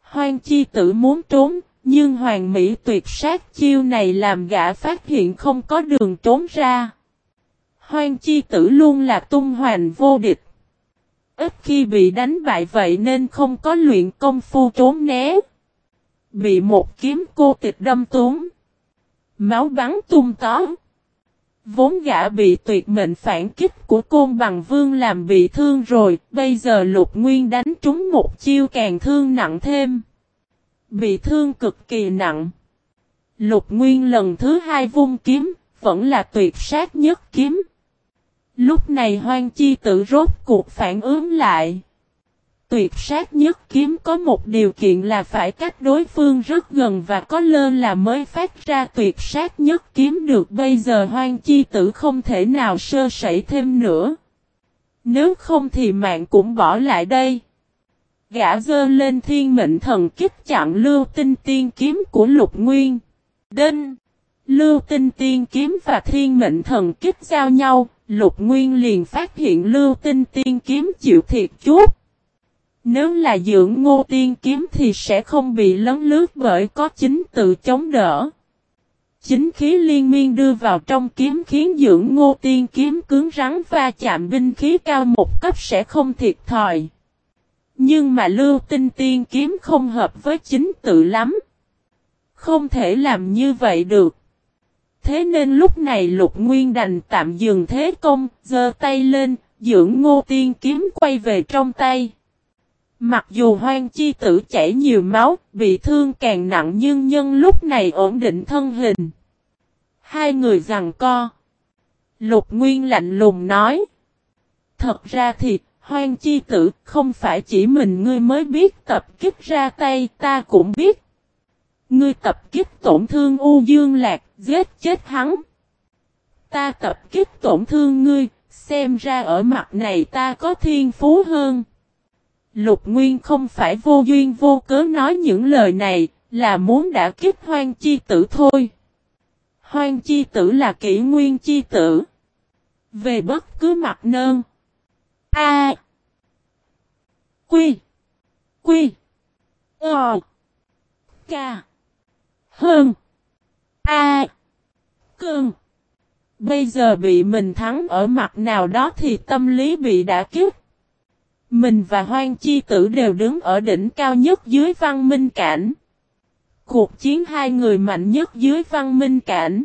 Hoang Chi Tử muốn trốn, nhưng Hoàng Mỹ tuyệt sát chiêu này làm gã phát hiện không có đường trốn ra. Hoang Chi Tử luôn là tung hoành vô địch. Ít khi bị đánh bại vậy nên không có luyện công phu trốn né. Bị một kiếm cô tịch đâm trúng. Máu bắn tung tóe. Vốn gã bị tuyệt mệnh phản kích của Côn Bằng Vương làm bị thương rồi, bây giờ Lục Nguyên đánh trúng một chiêu càng thương nặng thêm. Bị thương cực kỳ nặng. Lục Nguyên lần thứ hai vung kiếm, vẫn là tuyệt sát nhất kiếm. Lúc này Hoang Chi Tử rốt cuộc phản ứng lại. Tuyệt sát nhất kiếm có một điều kiện là phải cách đối phương rất gần và có lơ là mới phát ra tuyệt sát nhất kiếm được. Bây giờ Hoang Chi Tử không thể nào sơ sẩy thêm nữa. Nếu không thì mạng cũng bỏ lại đây. Gã giơ lên Thiên Mệnh Thần Kích chặn Lưu Tinh Tiên kiếm của Lục Nguyên. Đinh! Lưu Tinh Tiên kiếm và Thiên Mệnh Thần Kích giao nhau, Lục Nguyên liền phát hiện Lưu Tinh Tiên kiếm chịu thiệt chút. Nếu là Dưỡng Ngô Tiên kiếm thì sẽ không bị lấn lướt bởi có chính tự chống đỡ. Chính khí liên miên đưa vào trong kiếm khiến Dưỡng Ngô Tiên kiếm cứng rắn va chạm binh khí cao một cấp sẽ không thiệt thòi. Nhưng mà Lưu Tinh Tiên kiếm không hợp với chính tự lắm. Không thể làm như vậy được. Thế nên lúc này Lục Nguyên đành tạm dừng thế công, giơ tay lên, Dưỡng Ngô Tiên kiếm quay về trong tay. Mặc dù Hoang Chi Tử chảy nhiều máu, bị thương càng nặng nhưng nhân lúc này ổn định thân hình. Hai người giằng co. Lục Nguyên lạnh lùng nói. Thật ra thì, Hoang Chi Tử không phải chỉ mình ngươi mới biết tập kích ra tay, ta cũng biết. Ngươi tập kích tổn thương U Dương Lạc, giết chết hắn. Ta tập kích tổn thương ngươi, xem ra ở mặt này ta có thiên phú hơn. Lục Nguyên không phải vô duyên vô cớ nói những lời này, là muốn đả kích Hoang Chi Tử thôi. Hoang Chi Tử là kỷ nguyên chi tử. Về bất cứ mặt nơn. A. Quy. Quy. Ờ. Ca. Hơn. A. Cơn. Bây giờ bị mình thắng ở mặt nào đó thì tâm lý bị đả kích. Mình và Hoang Chi Tử đều đứng ở đỉnh cao nhất dưới văn minh cảnh. Cuộc chiến hai người mạnh nhất dưới văn minh cảnh.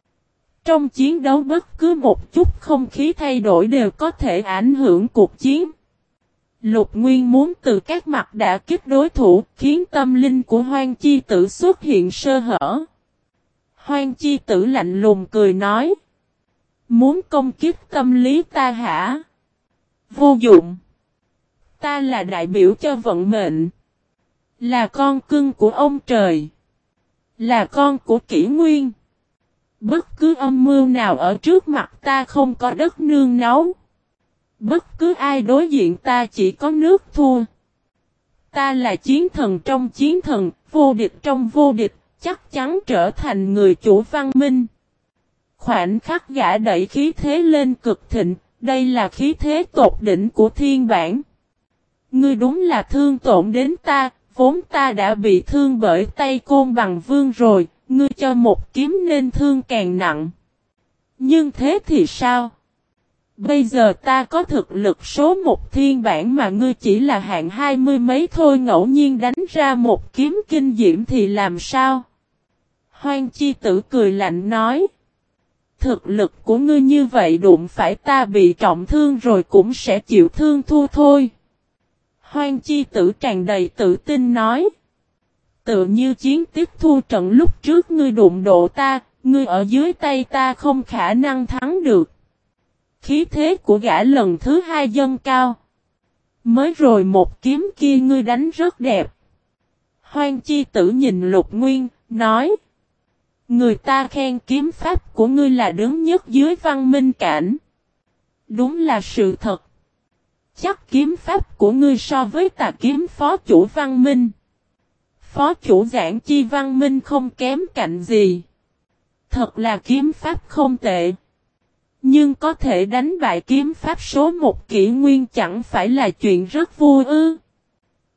Trong chiến đấu bất cứ một chút không khí thay đổi đều có thể ảnh hưởng cuộc chiến. Lục Nguyên muốn từ các mặt đả kích đối thủ khiến tâm linh của Hoang Chi Tử xuất hiện sơ hở. Hoang Chi Tử lạnh lùng cười nói. Muốn công kích tâm lý ta hả? Vô dụng. Ta là đại biểu cho vận mệnh. Là con cưng của ông trời. Là con của kỷ nguyên. Bất cứ âm mưu nào ở trước mặt ta không có đất nương náu. Bất cứ ai đối diện ta chỉ có nước thua. Ta là chiến thần trong chiến thần, vô địch trong vô địch, chắc chắn trở thành người chủ văn minh. Khoảnh khắc gã đẩy khí thế lên cực thịnh, đây là khí thế tột đỉnh của thiên bản. Ngươi đúng là thương tổn đến ta, vốn ta đã bị thương bởi tay Côn Bằng Vương rồi, ngươi cho một kiếm nên thương càng nặng. Nhưng thế thì sao? Bây giờ ta có thực lực số một thiên bản mà ngươi chỉ là hạng 20 mấy thôi, ngẫu nhiên đánh ra một kiếm kinh diễm thì làm sao? Hoang Chi Tử cười lạnh nói. Thực lực của ngươi như vậy đụng phải ta bị trọng thương rồi cũng sẽ chịu thương thua thôi. Hoang Chi Tử tràn đầy tự tin nói. Tự như chiến tiếp thua trận lúc trước ngươi đụng độ ta, ngươi ở dưới tay ta không khả năng thắng được. Khí thế của gã lần thứ hai dâng cao. Mới rồi một kiếm kia ngươi đánh rất đẹp. Hoang Chi Tử nhìn Lục Nguyên, nói. Người ta khen kiếm pháp của ngươi là đứng nhất dưới văn minh cảnh. Đúng là sự thật. Chắc kiếm pháp của ngươi so với Tà kiếm phó chủ văn minh. Phó chủ Giảng Chi văn minh không kém cạnh gì. Thật là kiếm pháp không tệ. Nhưng có thể đánh bại kiếm pháp số một kỷ nguyên chẳng phải là chuyện rất vui ư.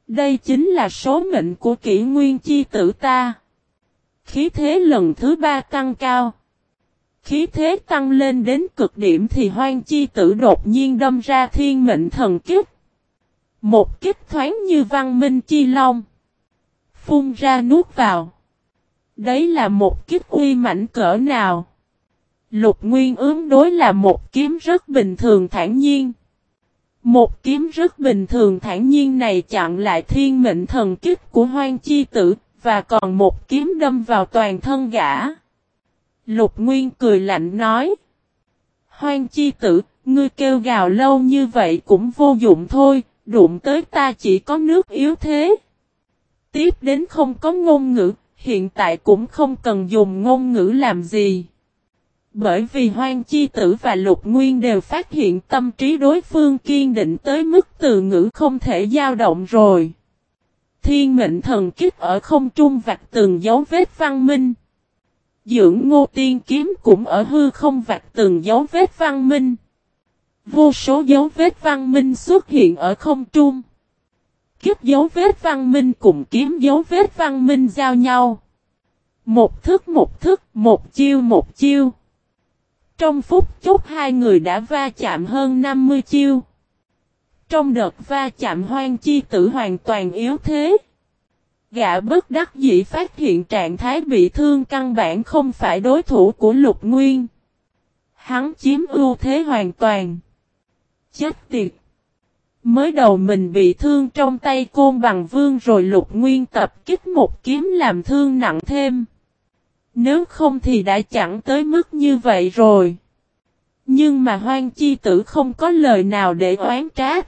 Đây chính là số mệnh của Kỷ Nguyên chi tử ta. Khí thế lần thứ 3 tăng cao. Khí thế tăng lên đến cực điểm thì Hoang chi tử đột nhiên đâm ra thiên mệnh thần kích. Một kích thoáng như văn minh chi long. Phun ra nuốt vào. Đấy là một kích uy mãnh cỡ nào. Lục Nguyên ứng đối là một kiếm rất bình thường thản nhiên. Một kiếm rất bình thường thản nhiên này chặn lại thiên mệnh thần kích của Hoang chi tử, và còn một kiếm đâm vào toàn thân gã. Lục Nguyên cười lạnh nói. Hoang chi tử, ngươi kêu gào lâu như vậy cũng vô dụng thôi, đụng tới ta chỉ có nước yếu thế. Tiếp đến không có ngôn ngữ, hiện tại cũng không cần dùng ngôn ngữ làm gì. Bởi vì Hoang chi tử và Lục Nguyên đều phát hiện tâm trí đối phương kiên định tới mức từ ngữ không thể dao động rồi. Thiên mệnh thần kích ở không trung vạch từng dấu vết văn minh. Dưỡng Ngô Tiên kiếm cũng ở hư không vạch từng dấu vết văn minh. Vô số dấu vết văn minh xuất hiện ở không trung. Kiếp dấu vết văn minh cùng kiếm dấu vết văn minh giao nhau. Một thức, một chiêu. Trong phút chốc hai người đã va chạm hơn 50 chiêu. Trong đợt va chạm Hoang chi tử hoàn toàn yếu thế. Gã bất đắc dĩ phát hiện trạng thái bị thương căn bản không phải đối thủ của Lục Nguyên. Hắn chiếm ưu thế hoàn toàn. Chết tiệt. Mới đầu mình bị thương trong tay Côn Bằng Vương rồi Lục Nguyên tập kích một kiếm làm thương nặng thêm. Nếu không thì đã chẳng tới mức như vậy rồi. Nhưng mà Hoang chi tử không có lời nào để oán trách.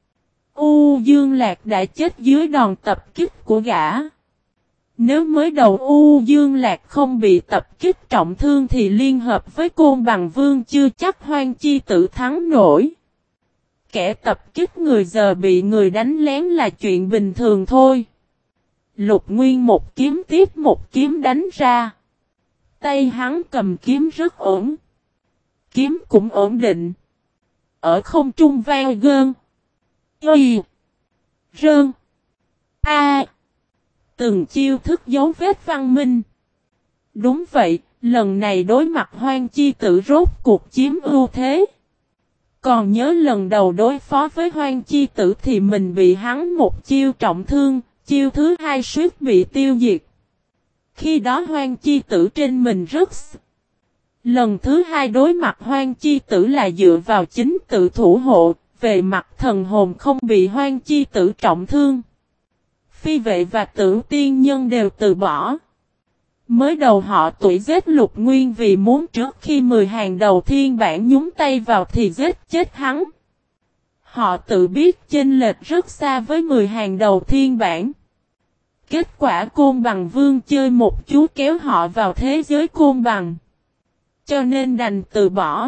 U Dương Lạc đã chết dưới đòn tập kích của gã. Nếu mới đầu U Dương Lạc không bị tập kích trọng thương thì liên hợp với Côn Bằng Vương chưa chắc Hoang chi tử thắng nổi. Kẻ tập kích người giờ bị người đánh lén là chuyện bình thường thôi. Lục Nguyên một kiếm tiếp một kiếm đánh ra. Tay hắn cầm kiếm rất ổn. Kiếm cũng ổn định. Ở không trung vang gơn. Y. Rơn. A. Từng chiêu thức dấu vết văn minh. Đúng vậy, lần này đối mặt Hoang chi tử rốt cuộc chiếm ưu thế. Còn nhớ lần đầu đối phó với Hoang chi tử thì mình bị hắn một chiêu trọng thương, chiêu thứ hai suýt bị tiêu diệt. Khi đó Hoang chi tử trên mình rất. Lần thứ hai đối mặt Hoang chi tử là dựa vào chính tự thủ hộ, về mặt thần hồn không bị Hoang chi tử trọng thương. Phi vệ và Tử Tiên Nhân đều từ bỏ. Mới đầu họ tụi giết Lục Nguyên vì muốn trước khi 10 hàng đầu thiên bản nhúng tay vào thì giết chết hắn. Họ tự biết chênh lệch rất xa với 10 hàng đầu thiên bản. Kết quả Côn Bằng Vương chơi một chú kéo họ vào thế giới Côn Bằng. Cho nên đành từ bỏ.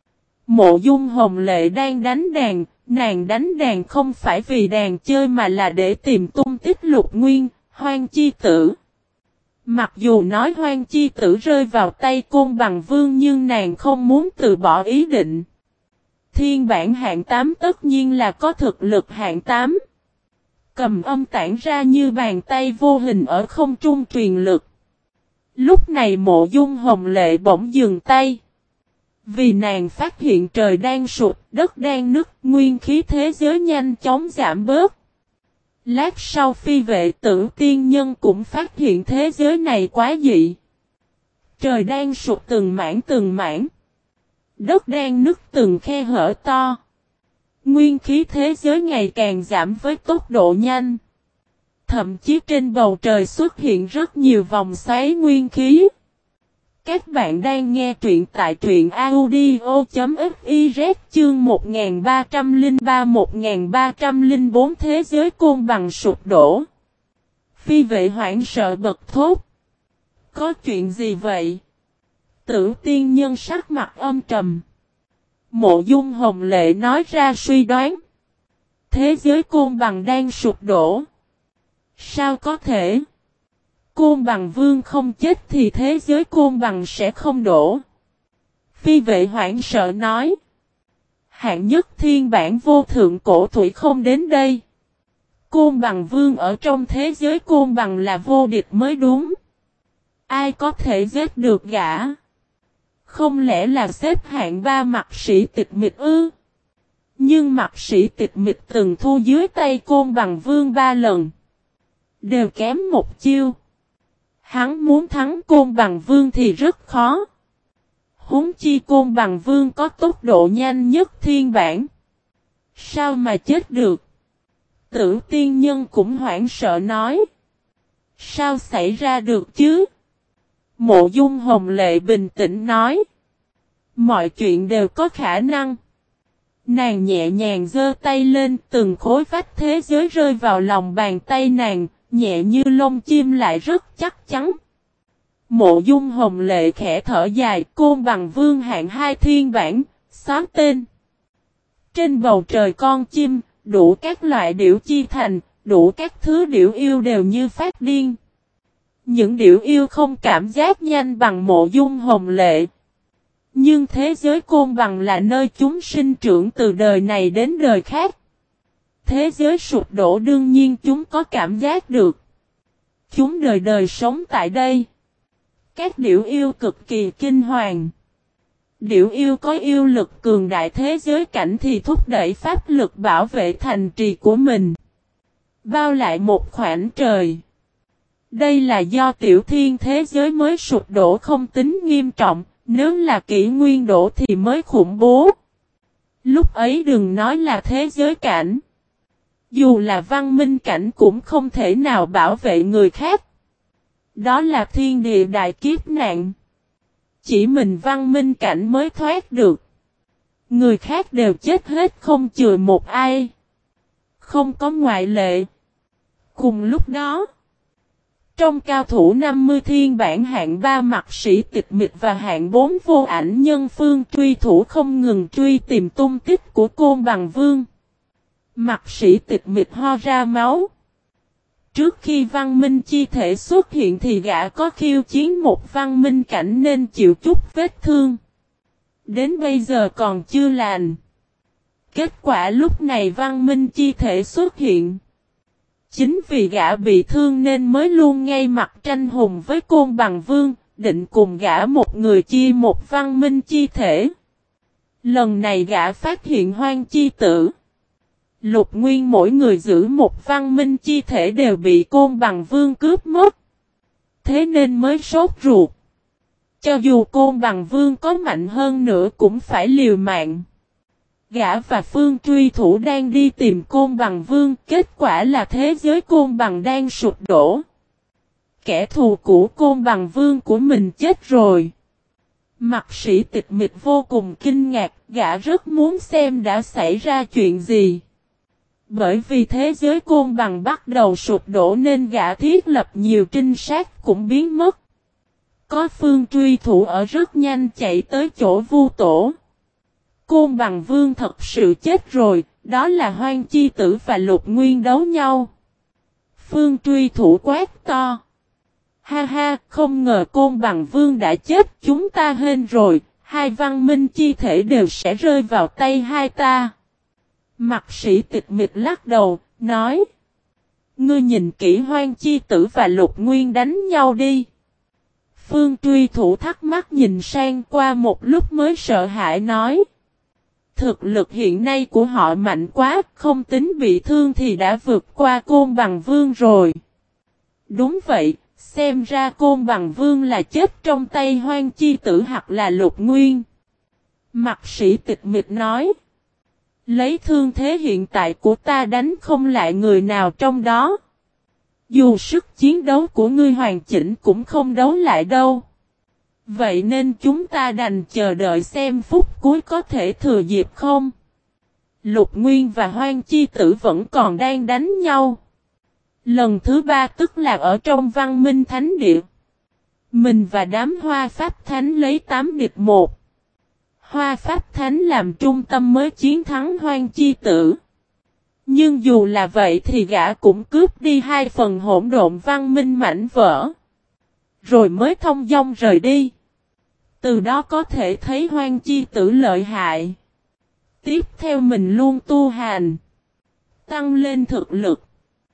Mộ Dung Hồng Lệ đang đánh đàn, nàng đánh đàn không phải vì đàn chơi mà là để tìm tung tích Lục Nguyên, Hoang chi tử. Mặc dù nói Hoang chi tử rơi vào tay Côn Bằng Vương nhưng nàng không muốn từ bỏ ý định. Thiên bản hạng 8 tất nhiên là có thực lực hạng 8. Cầm âm tản ra như bàn tay vô hình ở không trung truyền lực. Lúc này Mộ Dung Hồng Lệ bỗng dừng tay. Vì nàng phát hiện trời đang sụp, đất đang nứt, nguyên khí thế giới nhanh chóng giảm bớt. Lát sau Phi vệ Tử Tiên Nhân cũng phát hiện thế giới này quá dị. Trời đang sụp từng mảng. Đất đang nứt từng khe hở to. Nguyên khí thế giới ngày càng giảm với tốc độ nhanh. Thậm chí trên bầu trời xuất hiện rất nhiều vòng xoáy nguyên khí. Các bạn đang nghe truyện tại truyện audio.fiz chương 1303-1304 thế giới Côn Bằng sụp đổ. Phi vệ hoảng sợ bật thốt. Có chuyện gì vậy? Tử Tiên Nhân sắc mặt âm trầm. Mộ Dung Hồng Lệ nói ra suy đoán. Thế giới Côn Bằng đang sụp đổ. Sao có thể? Côn Bằng Vương không chết thì thế giới Côn Bằng sẽ không đổ. Phi vệ hoảng sợ nói. Hạng nhất thiên bản vô thượng cổ thủy không đến đây. Côn Bằng Vương ở trong thế giới Côn Bằng là vô địch mới đúng. Ai có thể giết được gã? Không lẽ là xếp hạng 3 Mạc Sĩ Tịch Mịch ư? Nhưng Mạc Sĩ Tịch Mịch từng thua dưới tay Côn Bằng Vương 3 lần. Đều kém một chiêu. Hắn muốn thắng Côn Bằng Vương thì rất khó. Huống chi Côn Bằng Vương có tốc độ nhanh nhất thiên bản. Sao mà chết được? Tử tiên nhân cũng hoảng sợ nói. Sao xảy ra được chứ? Mộ Dung Hồng Lệ bình tĩnh nói. Mọi chuyện đều có khả năng. Nàng nhẹ nhàng giơ tay lên, từng khối vách thế giới rơi vào lòng bàn tay nàng, nhẹ như lông chim lại rất chắc chắn. Mộ Dung Hồng Lệ khẽ thở dài, Côn Bằng Vương hạng 2 thiên bản, xóa tên. Trên bầu trời con chim, đủ các loại điểu chi thành, đủ các thứ điểu yêu đều như phát điên. Những điểu yêu không cảm giác nhanh bằng Mộ Dung Hồng Lệ. Nhưng thế giới Côn Bằng là nơi chúng sinh trưởng từ đời này đến đời khác. Thế giới sụp đổ đương nhiên chúng có cảm giác được. Chúng đời đời sống tại đây. Các điểu yêu cực kỳ kinh hoàng. Điểu yêu có yêu lực cường đại thế giới cảnh thì thúc đẩy pháp lực bảo vệ thành trì của mình. Bao lại một khoảng trời. Đây là do tiểu thiên thế giới mới sụp đổ không tính nghiêm trọng, nếu là kỷ nguyên đổ thì mới khủng bố. Lúc ấy đừng nói là thế giới cảnh. Dù là văn minh cảnh cũng không thể nào bảo vệ người khác. Đó là thiên địa đại kiếp nạn. Chỉ mình văn minh cảnh mới thoát được. Người khác đều chết hết không chừa một ai. Không có ngoại lệ. Cùng lúc đó, trong cao thủ 50 thiên bản hạng 3 Mạc Sĩ Tịch Mịch và hạng 4 vô ảnh nhân phương truy thủ không ngừng truy tìm tung tích của Côn Bằng Vương. Mạc Sĩ Tịch Mịch ho ra máu. Trước khi văn minh chi thể xuất hiện thì gã có khiêu chiến một văn minh cảnh nên chịu chút vết thương. Đến bây giờ còn chưa lành. Kết quả lúc này văn minh chi thể xuất hiện. Chính vì gã bị thương nên mới luôn ngay mặt tranh hùng với Côn Bằng Vương, định cùng gã một người chia một văn minh chi thể. Lần này gã phát hiện Hoang Chi Tử, Lục Nguyên mỗi người giữ một văn minh chi thể đều bị Côn Bằng Vương cướp mất. Thế nên mới sốt ruột. Cho dù Côn Bằng Vương có mạnh hơn nữa cũng phải liều mạng. Gã và Phương truy thủ đang đi tìm Côn Bằng Vương, kết quả là thế giới Côn Bằng đang sụp đổ. Kẻ thù của Côn Bằng Vương của mình chết rồi. Mạc Sĩ Tịch Mịch vô cùng kinh ngạc, gã rất muốn xem đã xảy ra chuyện gì. Bởi vì thế giới Côn Bằng bắt đầu sụp đổ nên gã thiết lập nhiều trinh sát cũng biến mất. Có Phương truy thủ ở rất nhanh chạy tới chỗ Vu Tổ. Côn Bằng Vương thật sự chết rồi, đó là Hoang Chi Tử và Lục Nguyên đấu nhau. Phương truy thủ quát to. Ha ha, không ngờ Côn Bằng Vương đã chết, chúng ta hên rồi, hai văn minh chi thể đều sẽ rơi vào tay hai ta. Mạc Sĩ Tịch Mịch lắc đầu, nói. Ngươi nhìn kỹ Hoang Chi Tử và Lục Nguyên đánh nhau đi. Phương truy thủ thắc mắc nhìn sang qua một lúc mới sợ hãi nói. Thực lực hiện nay của họ mạnh quá, không tính bị thương thì đã vượt qua Côn Bằng Vương rồi. Đúng vậy, xem ra Côn Bằng Vương là chết trong tay Hoang Chi Tử hoặc là Lục Nguyên. Mạc Sĩ Tịch Mịch nói. Lấy thương thế hiện tại của ta đánh không lại người nào trong đó. Dù sức chiến đấu của ngươi hoàn chỉnh cũng không đấu lại đâu. Vậy nên chúng ta đành chờ đợi xem phút cuối có thể thừa dịp không. Lục Nguyên và Hoang Chi Tử vẫn còn đang đánh nhau. Lần thứ 3 tức là ở trong Văn Minh Thánh Địa. Mình và đám Hoa Pháp Thánh lấy 8 địch 1. Hoa Pháp Thánh làm trung tâm mới chiến thắng Hoang Chi Tử. Nhưng dù là vậy thì gã cũng cướp đi 2 phần hỗn độn văn minh mảnh vỡ. Rồi mới thông dong rời đi. Từ đó có thể thấy Hoang Chi Tử lợi hại. Tiếp theo mình luôn tu hành. Tăng lên thực lực.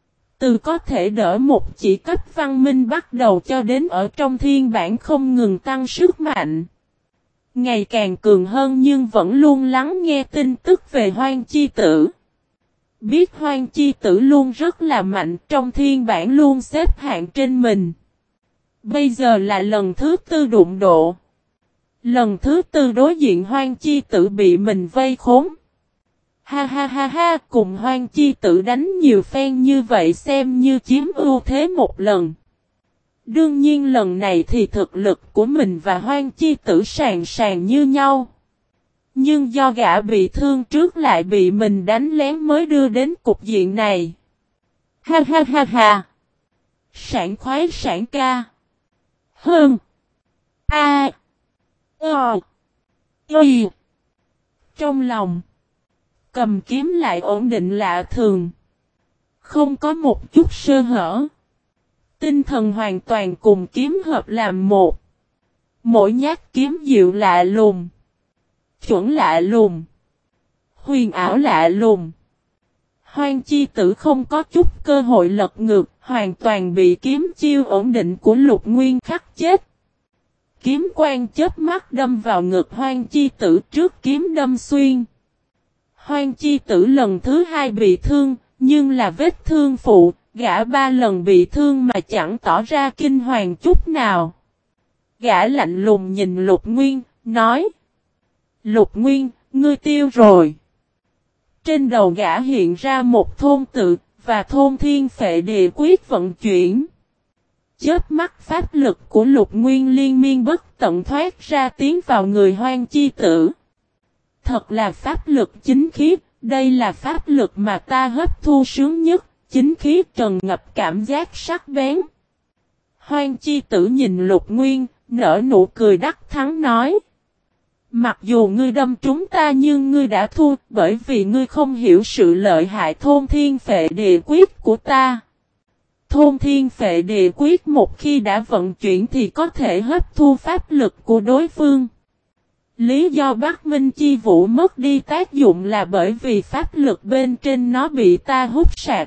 Từ có thể đỡ một chỉ cấp văn minh bắt đầu cho đến ở trong thiên bản không ngừng tăng sức mạnh. Ngày càng cường hơn nhưng vẫn luôn lắng nghe tin tức về Hoang Chi Tử. Biết Hoang Chi Tử luôn rất là mạnh, trong thiên bản luôn xếp hạng trên mình. Bây giờ là lần thứ 4 đụng độ. Lần thứ 4 đối diện Hoang Chi Tử bị mình vây khốn. Ha ha ha ha, cùng Hoang Chi Tử đánh nhiều phen như vậy xem như chiếm ưu thế một lần. Đương nhiên lần này thì thực lực của mình và Hoang Chi Tử sàn sàn như nhau. Nhưng do gã bị thương trước lại bị mình đánh lén mới đưa đến cục diện này. Ha ha ha ha. Sảng khoái sảng ca. Hơn. A. Y. Trong lòng. Cầm kiếm lại ổn định lạ thường. Không có một chút sơ hở. Tinh thần hoàn toàn cùng kiếm hợp làm một. Mỗi nhát kiếm dịu lạ lùng. Chuẩn lạ lùng. Huyền ảo lạ lùng. Hoang Chi Tử không có chút cơ hội lật ngược. Hoàn toàn bị kiếm chiêu ổn định của Lục Nguyên khắc chết. Kiếm quang chớp mắt đâm vào ngực Hoang Chi Tử trước kiếm đâm xuyên. Hoang Chi Tử lần thứ 2 bị thương, nhưng là vết thương phụ, gã 3 lần bị thương mà chẳng tỏ ra kinh hoàng chút nào. Gã lạnh lùng nhìn Lục Nguyên, nói: Lục Nguyên, ngươi tiêu rồi. Trên đầu gã hiện ra một thôn tự, và thôn thiên phệ địa quyết vận chuyển. Chớp mắt pháp lực của Lục Nguyên liên miên bất tận thoát ra tiến vào người Hoang Chi Tử. Thật là pháp lực chính khí, đây là pháp lực mà ta hấp thu sướng nhất, chính khí trần ngập cảm giác sắc bén. Hoang Chi Tử nhìn Lục Nguyên, nở nụ cười đắc thắng nói: Mặc dù ngươi đâm trúng ta nhưng ngươi đã thua, bởi vì ngươi không hiểu sự lợi hại thôn thiên phệ địa quyết của ta. Thôn thiên phệ địa quyết một khi đã vận chuyển thì có thể hấp thu pháp lực của đối phương. Lý do Bắc Minh Chi Vũ mất đi tác dụng là bởi vì pháp lực bên trên nó bị ta hút sạch.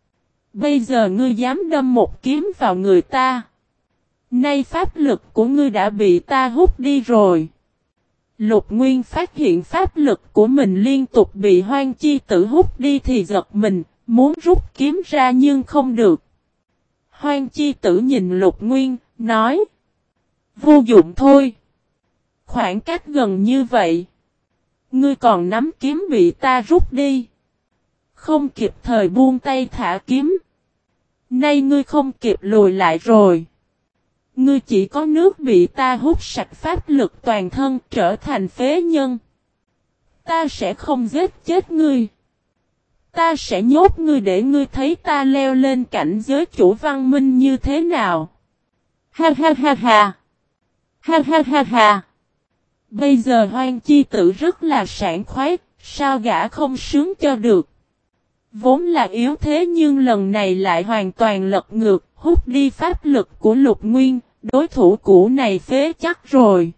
Bây giờ ngươi dám đâm một kiếm vào người ta. Nay pháp lực của ngươi đã bị ta hút đi rồi. Lục Nguyên phát hiện pháp lực của mình liên tục bị Hoang Chi Tử hút đi thì giật mình, muốn rút kiếm ra nhưng không được. Hoang Chi Tử nhìn Lục Nguyên, nói: Vô dụng thôi. Khoảng cách gần như vậy. Ngươi còn nắm kiếm bị ta rút đi. Không kịp thời buông tay thả kiếm. Nay ngươi không kịp lùi lại rồi. Ngươi chỉ có nước bị ta hút sạch pháp lực toàn thân trở thành phế nhân. Ta sẽ không giết chết ngươi. Ta sẽ nhốt ngươi để ngươi thấy ta leo lên cảnh giới chủ văn minh như thế nào. Ha ha ha ha. Ha ha ha ha. Bây giờ Hoang Chi Tử rất là sảng khoái, sao gã không sướng cho được. Vốn là yếu thế nhưng lần này lại hoàn toàn lật ngược, hút đi pháp lực của Lục Nguyên, đối thủ cũ này phế chắc rồi.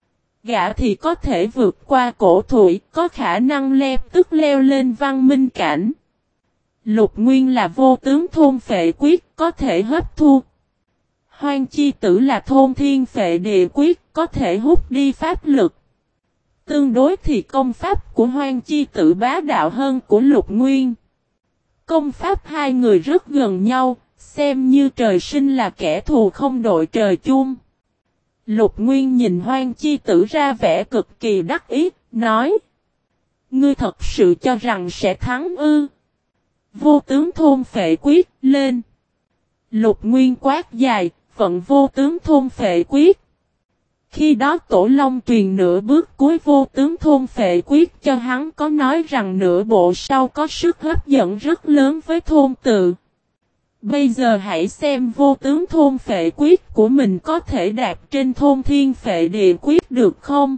Gã thì có thể vượt qua cổ thủy, có khả năng lep tức leo lên văn minh cảnh. Lục Nguyên là vô tướng thôn phệ quyết, có thể hấp thu. Hoang Chi Tử là thôn thiên phệ địa quyết, có thể hút đi pháp lực. Tương đối thì công pháp của Hoang Chi Tử bá đạo hơn của Lục Nguyên. Công pháp hai người rất gần nhau, xem như trời sinh là kẻ thù không đội trời chung. Lục Nguyên nhìn Hoang Chi Tử ra vẻ cực kỳ đắc ý, nói: Ngươi thật sự cho rằng sẽ thắng ư? Vô tướng thôn phệ quyết, lên! Lục Nguyên quát dài, vận vô tướng thôn phệ quyết. Khi đó Tổ Long truyền nửa bước cuối vô tướng thôn phệ quyết cho hắn có nói rằng nửa bộ sau có sức hấp dẫn rất lớn với thôn tự. Bây giờ hãy xem vô tướng thôn phệ quyết của mình có thể đạt trên thôn thiên phệ địa quyết được không?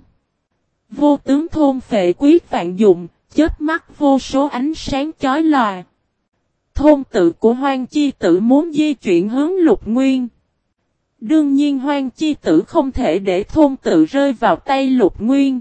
Vô tướng thôn phệ quyết vạn dụng, chớp mắt vô số ánh sáng chói lòa. Thôn tự của Hoang Chi Tử muốn di chuyển hướng Lục Nguyên. Đương nhiên Hoang Chi Tử không thể để thôn tự rơi vào tay Lục Nguyên.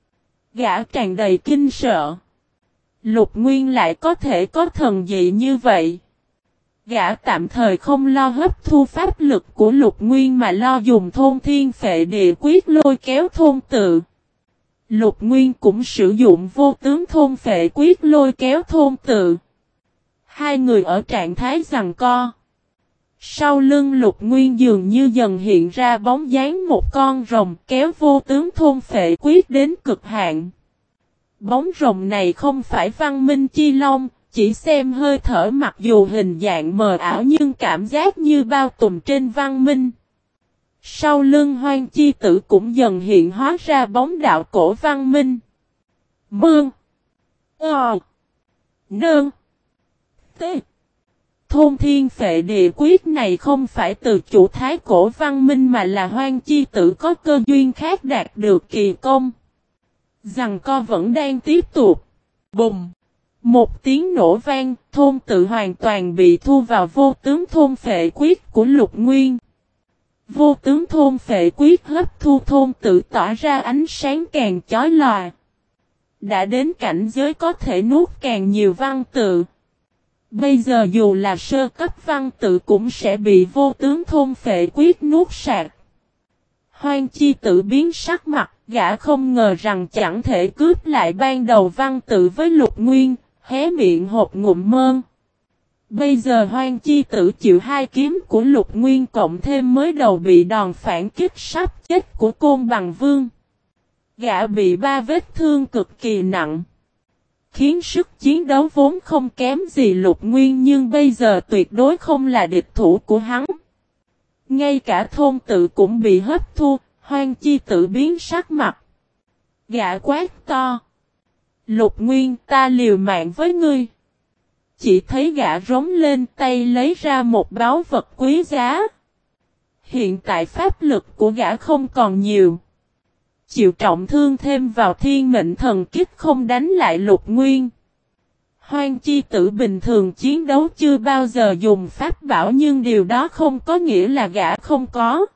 Gã tràn đầy kinh sợ. Lục Nguyên lại có thể có thần dị như vậy. Gã tạm thời không lo hấp thu pháp lực của Lục Nguyên mà lo dùng thôn thiên phệ địa quyết lôi kéo thôn tự. Lục Nguyên cũng sử dụng vô tướng thôn phệ quyết lôi kéo thôn tự. Hai người ở trạng thái giằng co. Sau lưng Lục Nguyên dường như dần hiện ra bóng dáng một con rồng kéo vô tướng thôn phệ quyết đến cực hạn. Bóng rồng này không phải Văn Minh Chi Long, chỉ xem hơi thở mặc dù hình dạng mờ ảo nhưng cảm giác như bao trùm trên Văn Minh. Sau lưng Hoang Chi Tử cũng dần hiện hóa ra bóng đạo cổ Văn Minh. Mương. Nương. T. Thôn thiên phệ địa quyết này không phải từ chủ thái cổ Văn Minh mà là Hoang Chi Tử có cơ duyên khác đạt được kỳ công. Giằng co vẫn đang tiếp tục. Bùng. Một tiếng nổ vang, thôn tự hoàn toàn bị thu vào vô tướng thôn phệ quyết của Lục Nguyên. Vô tướng thôn phệ quyết hấp thu thôn tự tỏa ra ánh sáng càng chói lòa. Đã đến cảnh giới có thể nuốt càng nhiều văn tự. Bây giờ dù là sơ cấp văn tự cũng sẽ bị vô tướng thôn phệ quyết nuốt sạch. Hoang Chi Tử biến sắc mặt, gã không ngờ rằng chẳng thể cướp lại ban đầu văn tự với Lục Nguyên, hé miệng hộp ngụm mơn. Bây giờ Hoang Chi Tử chịu hai kiếm của Lục Nguyên cộng thêm mới đầu bị đòn phản kích sắp chết của Côn Bằng Vương. Gã bị 3 vết thương cực kỳ nặng. Khiến sức chiến đấu vốn không kém gì Lục Nguyên nhưng bây giờ tuyệt đối không là địch thủ của hắn. Ngay cả thôn tự cũng bị hấp thu, Hoang Chi Tử biến sắc mặt. Gã quát to. Lục Nguyên, ta liều mạng với ngươi. Chỉ thấy gã rống lên tay lấy ra một báu vật quý giá. Hiện tại pháp lực của gã không còn nhiều. Chịu trọng thương thêm vào thiên mệnh thần kích không đánh lại Lục Nguyên. Hoang Chi Tử bình thường chiến đấu chưa bao giờ dùng pháp bảo nhưng điều đó không có nghĩa là gã không có.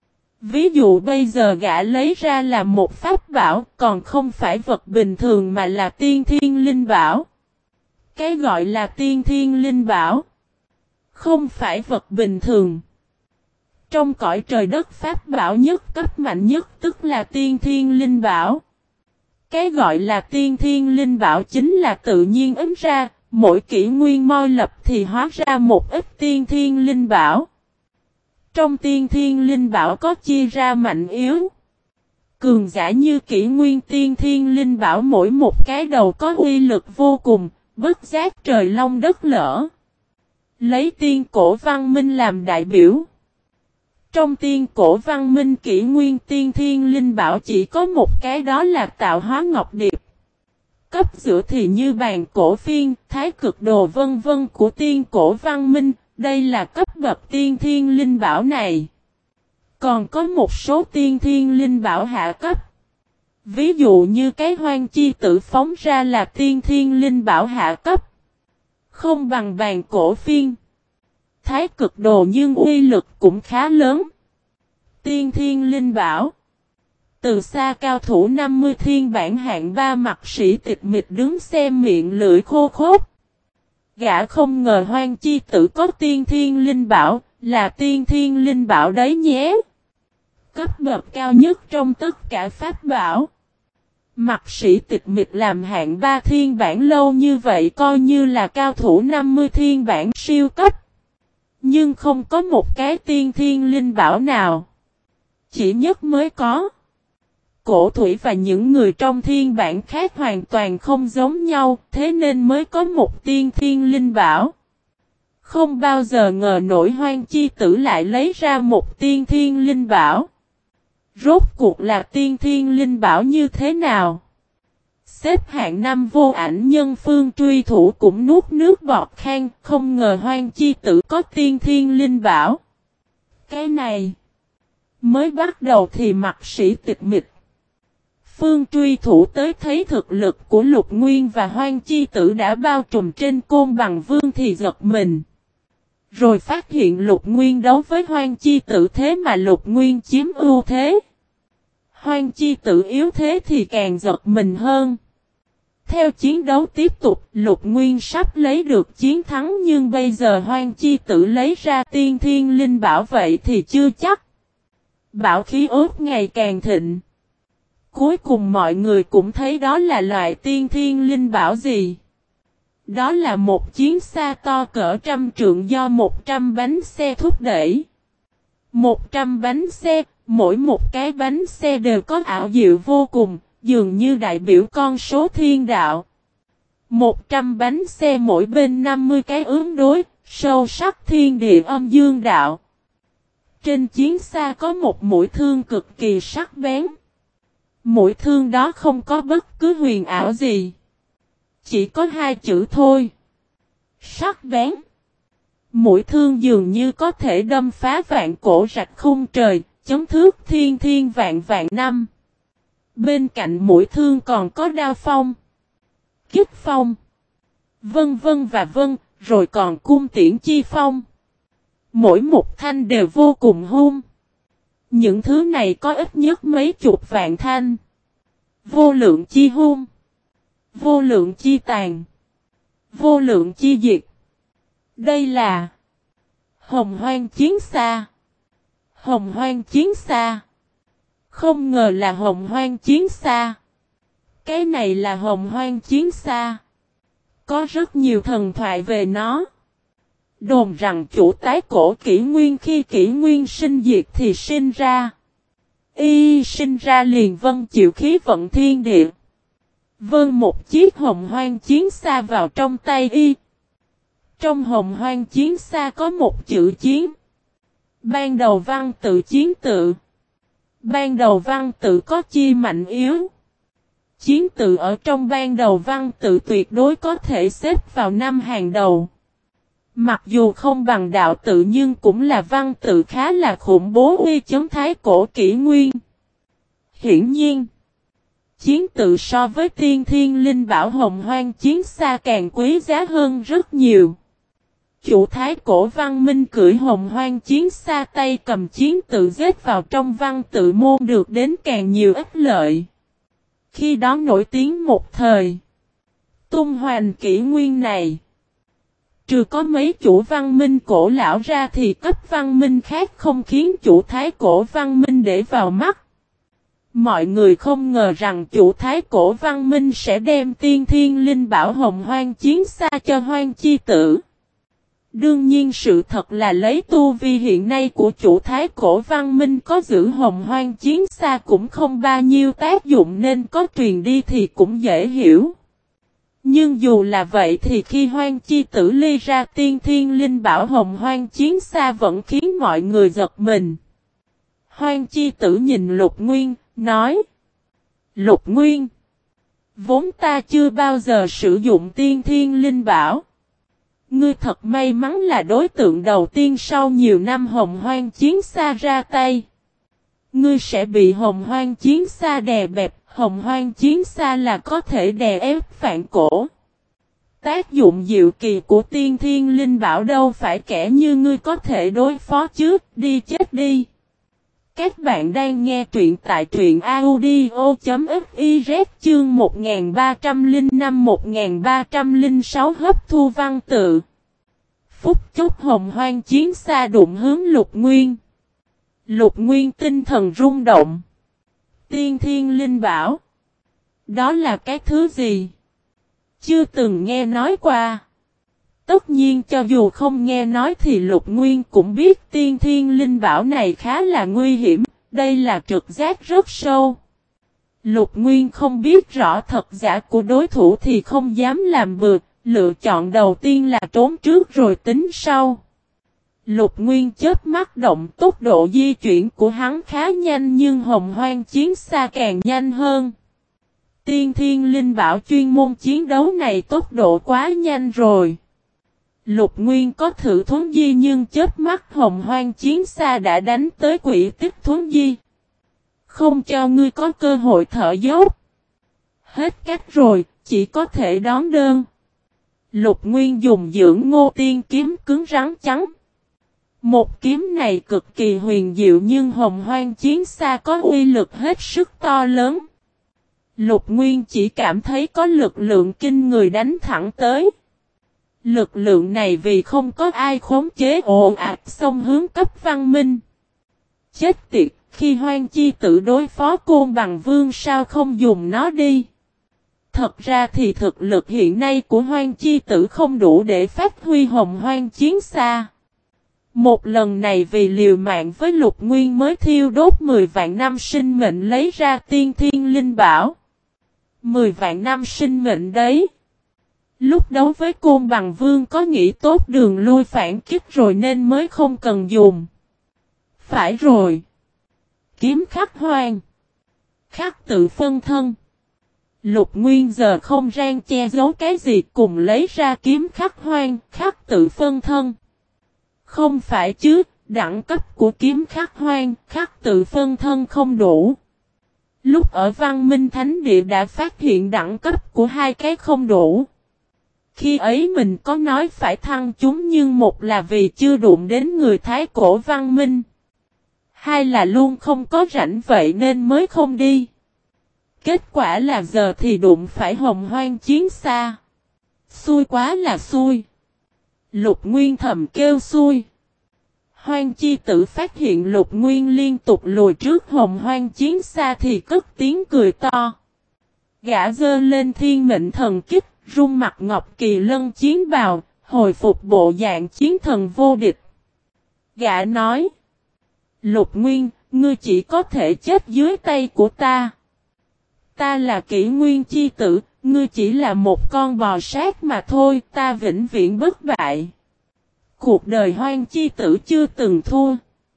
Ví dụ bây giờ gã lấy ra là một pháp bảo còn không phải vật bình thường mà là tiên thiên linh bảo. Cái gọi là tiên thiên linh bảo không phải vật bình thường. Trong cõi trời đất pháp bảo nhất cấp mạnh nhất tức là tiên thiên linh bảo. Cái gọi là tiên thiên linh bảo chính là tự nhiên ấm ra, mỗi kỷ nguyên moi lập thì hóa ra một ít tiên thiên linh bảo. Trong tiên thiên linh bảo có chia ra mạnh yếu. Cường giả như kỷ nguyên tiên thiên linh bảo mỗi một cái đầu có uy lực vô cùng, bất giác trời long đất lở. Lấy tiên cổ văn minh làm đại biểu. Trong tiên cổ văn minh kỷ nguyên tiên thiên linh bảo chỉ có một cái đó là tạo hóa ngọc điệp. Cấp giữa thì như bàn cổ phiên, thái cực đồ vân vân của tiên cổ văn minh, đây là cấp bậc tiên thiên linh bảo này. Còn có một số tiên thiên linh bảo hạ cấp. Ví dụ như cái Hoang Chi Tử phóng ra là tiên thiên linh bảo hạ cấp. Không bằng bàn cổ phiên. Thái cực đồ nhưng uy lực cũng khá lớn. Tiên thiên linh bảo. Từ xa cao thủ 50 thiên bản hạng 3 mặt sĩ tịch mịch đứng xem miệng lưỡi khô khốc. Gã không ngờ Hoang Chi Tử có tiên thiên linh bảo, là tiên thiên linh bảo đấy nhé. Cấp bậc cao nhất trong tất cả pháp bảo. Mặt sĩ tịch mịch làm hạng 3 thiên bản lâu như vậy coi như là cao thủ 50 thiên bản siêu cấp. Nhưng không có một cái tiên thiên linh bảo nào. Chỉ nhất mới có. Cổ thủy và những người trong thiên bản khác hoàn toàn không giống nhau, thế nên mới có một tiên thiên linh bảo. Không bao giờ ngờ nổi Hoang Chi Tử lại lấy ra một tiên thiên linh bảo. Rốt cuộc là tiên thiên linh bảo như thế nào? Xếp hạng 5 vô ảnh nhân phương truy thủ cũng nuốt nước bọt khan, không ngờ Hoang Chi Tử có tiên thiên linh bảo. Cái này mới bắt đầu thì mặt sĩ tịch mịch. Phương truy thủ tới thấy thực lực của Lục Nguyên và Hoang Chi Tử đã bao trùm trên Côn Bằng Vương thì giật mình. Rồi phát hiện Lục Nguyên đấu với Hoang Chi Tử thế mà Lục Nguyên chiếm ưu thế. Hoang Chi Tử yếu thế thì càng giật mình hơn. Theo chiến đấu tiếp tục, Lục Nguyên sắp lấy được chiến thắng nhưng bây giờ Hoang Chi Tử lấy ra tiên thiên linh bảo vậy thì chưa chắc. Bảo khí ốt ngày càng thịnh. Cuối cùng mọi người cũng thấy đó là loại tiên thiên linh bảo gì. Đó là một chiến xa to cỡ 100 trượng do 100 bánh xe thúc đẩy. 100 bánh xe, mỗi một cái bánh xe đều có ảo diệu vô cùng, dường như đại biểu con số thiên đạo. 100 bánh xe mỗi bên 50 cái ứng đối, sâu sắc thiên địa âm dương đạo. Trên chiến xa có một mũi thương cực kỳ sắc bén. Mũi thương đó không có bất cứ huyền ảo gì. Chỉ có hai chữ thôi. Sắc bén. Mũi thương dường như có thể đâm phá vạn cổ rạch khung trời, chấm thước thiên thiên vạn vạn năm. Bên cạnh mũi thương còn có đao phong, kích phong, vân vân và vân, rồi còn cung tiễn chi phong. Mỗi một thanh đều vô cùng hung. Những thứ này có ít nhất mấy chục vạn thanh. Vô lượng chi hung, vô lượng chi tàn, vô lượng chi diệt. Đây là Hồng Hoang Chiến Xa. Hồng Hoang Chiến Xa. Không ngờ là Hồng Hoang Chiến Xa. Cái này là Hồng Hoang Chiến Xa. Có rất nhiều thần thoại về nó. Đồn rằng chủ tái cổ kỷ nguyên khi kỷ nguyên sinh diệt thì sinh ra. Y sinh ra liền vân chịu khí vận thiên địa. Vân một chiếc Hồng Hoang Chiến Xa vào trong tay y. Trong Hồng Hoang Chiến Xa có một chữ chiến. Ban đầu văn tự chiến tự. Ban đầu văn tự có chia mạnh yếu. Chiến tự ở trong ban đầu văn tự tuyệt đối có thể xếp vào năm hàng đầu. Mặc dù không bằng đạo tự nhưng cũng là văn tự khá là khủng bố uy chấn thái cổ kỷ nguyên. Hiển nhiên, chiến tự so với tiên thiên linh bảo Hồng Hoang Chiến Xa càng quý giá hơn rất nhiều. Chủ thái cổ văn minh cưỡi Hồng Hoang Chiến Xa tay cầm chiến tự giết vào trong văn tự môn được đến càng nhiều ích lợi. Khi đó nổi tiếng một thời. Tung hoành kỷ nguyên này. Trừ có mấy chủ văn minh cổ lão ra thì cấp văn minh khác không khiến chủ thái cổ văn minh để vào mắt. Mọi người không ngờ rằng chủ thái cổ văn minh sẽ đem tiên thiên linh bảo Hồng Hoang Chiến Xa cho Hoang Chi Tử. Đương nhiên sự thật là lấy tu vi hiện nay của chủ thái cổ văn minh có giữ Hồng Hoang Chiến Xa cũng không bao nhiêu tác dụng nên có truyền đi thì cũng dễ hiểu. Nhưng dù là vậy thì khi Hoang Chi Tử ly ra tiên thiên linh bảo Hồng Hoang Chiến Xa vẫn khiến mọi người giật mình. Hoang Chi Tử nhìn Lục Nguyên, nói: Lục Nguyên, vốn ta chưa bao giờ sử dụng tiên thiên linh bảo. Ngươi thật may mắn là đối tượng đầu tiên sau nhiều năm Hồng Hoang Chiến Xa ra tay. Ngươi sẽ bị Hồng Hoang Chiến Xa đè bẹp, Hồng Hoang Chiến Xa là có thể đè ép phản cổ. Tác dụng diệu kỳ của tiên thiên linh bảo đâu phải kẻ như ngươi có thể đối phó chứ, đi chết đi. Các bạn đang nghe truyện tại truyện audio.fiz chương 1305-1306 hấp thu văn tự. Phút chốc Hồng Hoang Chiến Xa đụng hướng Lục Nguyên. Lục Nguyên tinh thần rung động. Tiên thiên linh bảo. Đó là cái thứ gì? Chưa từng nghe nói qua. Tất nhiên cho dù không nghe nói thì Lục Nguyên cũng biết tiên thiên linh bảo này khá là nguy hiểm, đây là trực giác rất sâu. Lục Nguyên không biết rõ thật giả của đối thủ thì không dám làm bừa, lựa chọn đầu tiên là trốn trước rồi tính sau. Lục Nguyên chớp mắt động, tốc độ di chuyển của hắn khá nhanh nhưng Hồng Hoang Chiến Xa càng nhanh hơn. Tiên thiên linh bảo chuyên môn chiến đấu này tốc độ quá nhanh rồi. Lục Nguyên có thử thuấn di nhưng chớp mắt Hồng Hoang Chiến Xa đã đánh tới quỹ tích thuấn di. Không cho ngươi có cơ hội thở dốc. Hết cách rồi, chỉ có thể đón đơn. Lục Nguyên dùng dưỡng ngô tiên kiếm cứng rắn trắng. Một kiếm này cực kỳ huyền diệu nhưng Hồng Hoang Chiến Xa có uy lực hết sức to lớn. Lục Nguyên chỉ cảm thấy có lực lượng kinh người đánh thẳng tới. Lực lượng này vì không có ai khống chế ồ ạt xông hướng cấp văn minh. Chết tiệt, khi Hoang Chi Tử đối phó Côn Bằng Vương sao không dùng nó đi? Thật ra thì thực lực hiện nay của Hoang Chi Tử không đủ để phát huy hồng hoang chiến xa. Một lần này vì liều mạng với Lục Nguyên mới thiêu đốt 10 vạn năm sinh mệnh lấy ra tiên thiên linh bảo. 10 vạn năm sinh mệnh đấy. Lúc đấu với Côn Bằng Vương có nghĩ tốt đường lui phản kích rồi nên mới không cần dùng. Phải rồi. Kiếm khắc hoang. Khắc tự phân thân. Lục Nguyên giờ không rang che giấu cái gì cùng lấy ra kiếm khắc hoang, khắc tự phân thân. Không phải chứ, đẳng cấp của kiếm khắc hoang, khắc tự phân thân không đủ. Lúc ở Văn Minh Thánh Địa đã phát hiện đẳng cấp của hai cái không đủ. Khi ấy mình có nói phải thăng chúng nhưng một là vì chưa đụng đến người Thái Cổ Văn Minh. Hai là luôn không có rảnh vậy nên mới không đi. Kết quả là giờ thì đụng phải hồng hoang chiến xa. Xui quá là xui. Lục Nguyên thầm kêu xui. Hoang Chi Tử phát hiện Lục Nguyên liên tục lùi trước hồng hoang chiến xa thì cất tiếng cười to. Gã giơ lên thiên mệnh thần kích, rung mặt ngọc kỳ lân chiến bào, hồi phục bộ dạng chiến thần vô địch. Gã nói. Lục Nguyên, ngươi chỉ có thể chết dưới tay của ta. Ta là Kỷ Nguyên Chi Tử, ngươi chỉ là một con bò sát mà thôi, ta vĩnh viễn bất bại. Cuộc đời Hoang Chi Tử chưa từng thua.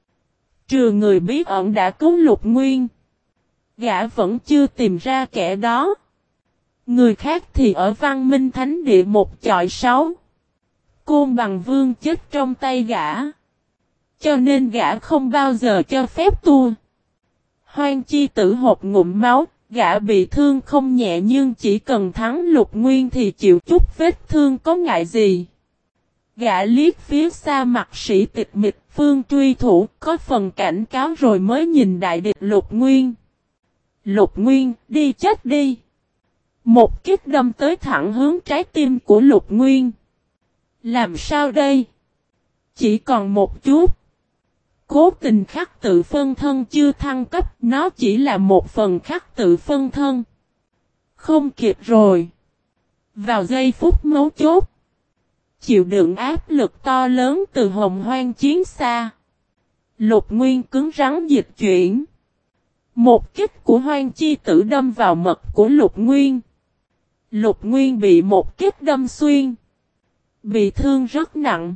Trừ người bí ẩn đã cứu Lục Nguyên. Gã vẫn chưa tìm ra kẻ đó. Người khác thì ở Văn Minh Thánh Địa một chọi 6. Côn Bằng Vương chết trong tay gã. Cho nên gã không bao giờ cho phép thua. Hoang Chi Tử hộc ngụm máu. Gã bị thương không nhẹ nhưng chỉ cần thắng Lục Nguyên thì chịu chút vết thương có ngại gì. Gã liếc phía xa mặt sĩ tịch mịch phương truy thủ có phần cảnh cáo rồi mới nhìn đại địch Lục Nguyên. Lục Nguyên, đi chết đi. Một kích đâm tới thẳng hướng trái tim của Lục Nguyên. Làm sao đây? Chỉ còn một chút. Cố tình khắc tự phân thân chưa thăng cấp, nó chỉ là một phần khắc tự phân thân. Không kịp rồi. Vào giây phút mấu chốt. Chịu đựng áp lực to lớn từ hồng hoang chiến xa. Lục Nguyên cứng rắn dịch chuyển. Một kích của Hoang Chi Tử đâm vào mật của Lục Nguyên. Lục Nguyên bị một kích đâm xuyên. Bị thương rất nặng.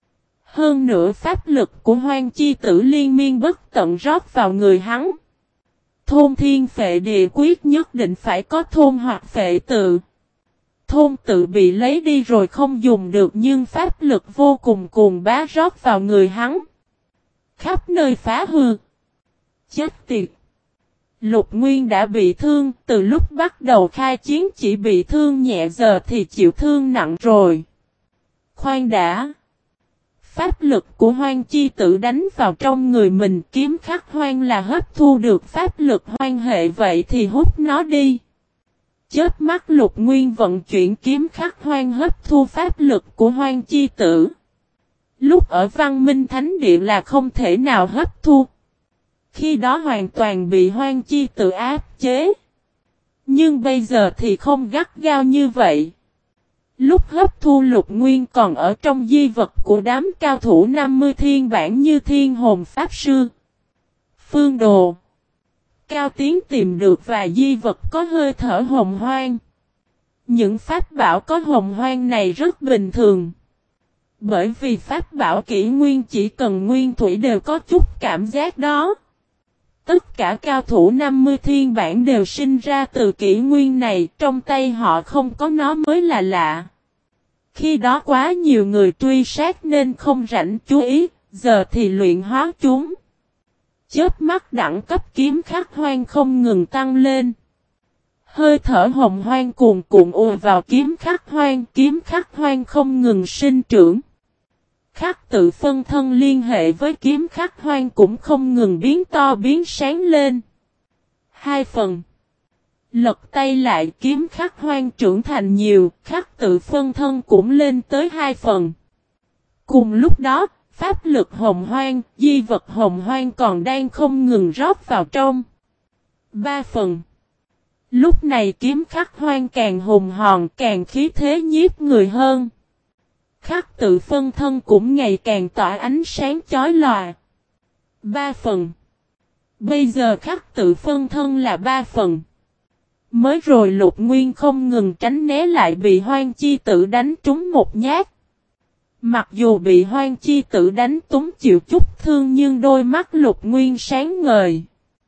Hơn nữa pháp lực của Hoang Chi Tử liên miên bất tận rót vào người hắn. Thôn thiên phệ địa quyết nhất định phải có thôn hoặc phệ tự. Thôn tự bị lấy đi rồi không dùng được nhưng pháp lực vô cùng cuồng bá rót vào người hắn. Khắp nơi phá hư. Chết tiệt. Lục Nguyên đã bị thương, từ lúc bắt đầu khai chiến chỉ bị thương nhẹ giờ thì chịu thương nặng rồi. Khoan đã. Pháp lực của Hoang Chi Tử đánh vào trong người mình kiếm khắc hoang là hấp thu được pháp lực hoang hệ vậy thì hút nó đi. Chớp mắt Lục Nguyên vận chuyển kiếm khắc hoang hấp thu pháp lực của Hoang Chi Tử. Lúc ở Văn Minh Thánh Địa là không thể nào hấp thu. Khi đó hoàn toàn bị Hoang Chi Tử áp chế. Nhưng bây giờ thì không gắt gao như vậy. Lúc hấp thu Lục Nguyên còn ở trong di vật của đám cao thủ 50 thiên bản như Thiên Hồn Pháp Sư, Phương Đồ. Cao Tiến tìm được vài di vật có hơi thở hồng hoang. Những pháp bảo có hồng hoang này rất bình thường. Bởi vì pháp bảo kỷ nguyên chỉ cần nguyên thủy đều có chút cảm giác đó. Tất cả cao thủ 50 thiên bản đều sinh ra từ kỷ nguyên này, trong tay họ không có nó mới là lạ. Khi đó quá nhiều người truy sát nên không rảnh chú ý, giờ thì luyện hóa chúng. Chớp mắt đẳng cấp kiếm khắc hoang không ngừng tăng lên. Hơi thở hồng hoang cuồn cuộn ùa vào kiếm khắc hoang không ngừng sinh trưởng. Khắc tự phân thân liên hệ với kiếm khắc hoang cũng không ngừng biến to biến sáng lên. 2 phần. Lật tay lại kiếm khắc hoang trưởng thành nhiều, khắc tự phân thân cũng lên tới 2 phần. Cùng lúc đó, pháp lực hồng hoang, di vật hồng hoang còn đang không ngừng rót vào trong. 3 phần. Lúc này kiếm khắc hoang càng hùng hòn, càng khí thế nhiếp người hơn. Khắc tự phân thân cũng ngày càng tỏa ánh sáng chói lòa. 3 phần. Bây giờ khắc tự phân thân là 3 phần. Mới rồi Lục Nguyên không ngừng tránh né lại bị Hoang Chi Tử đánh trúng một nhát. Mặc dù bị Hoang Chi Tử đánh trúng chịu chút thương nhưng đôi mắt Lục Nguyên sáng ngời.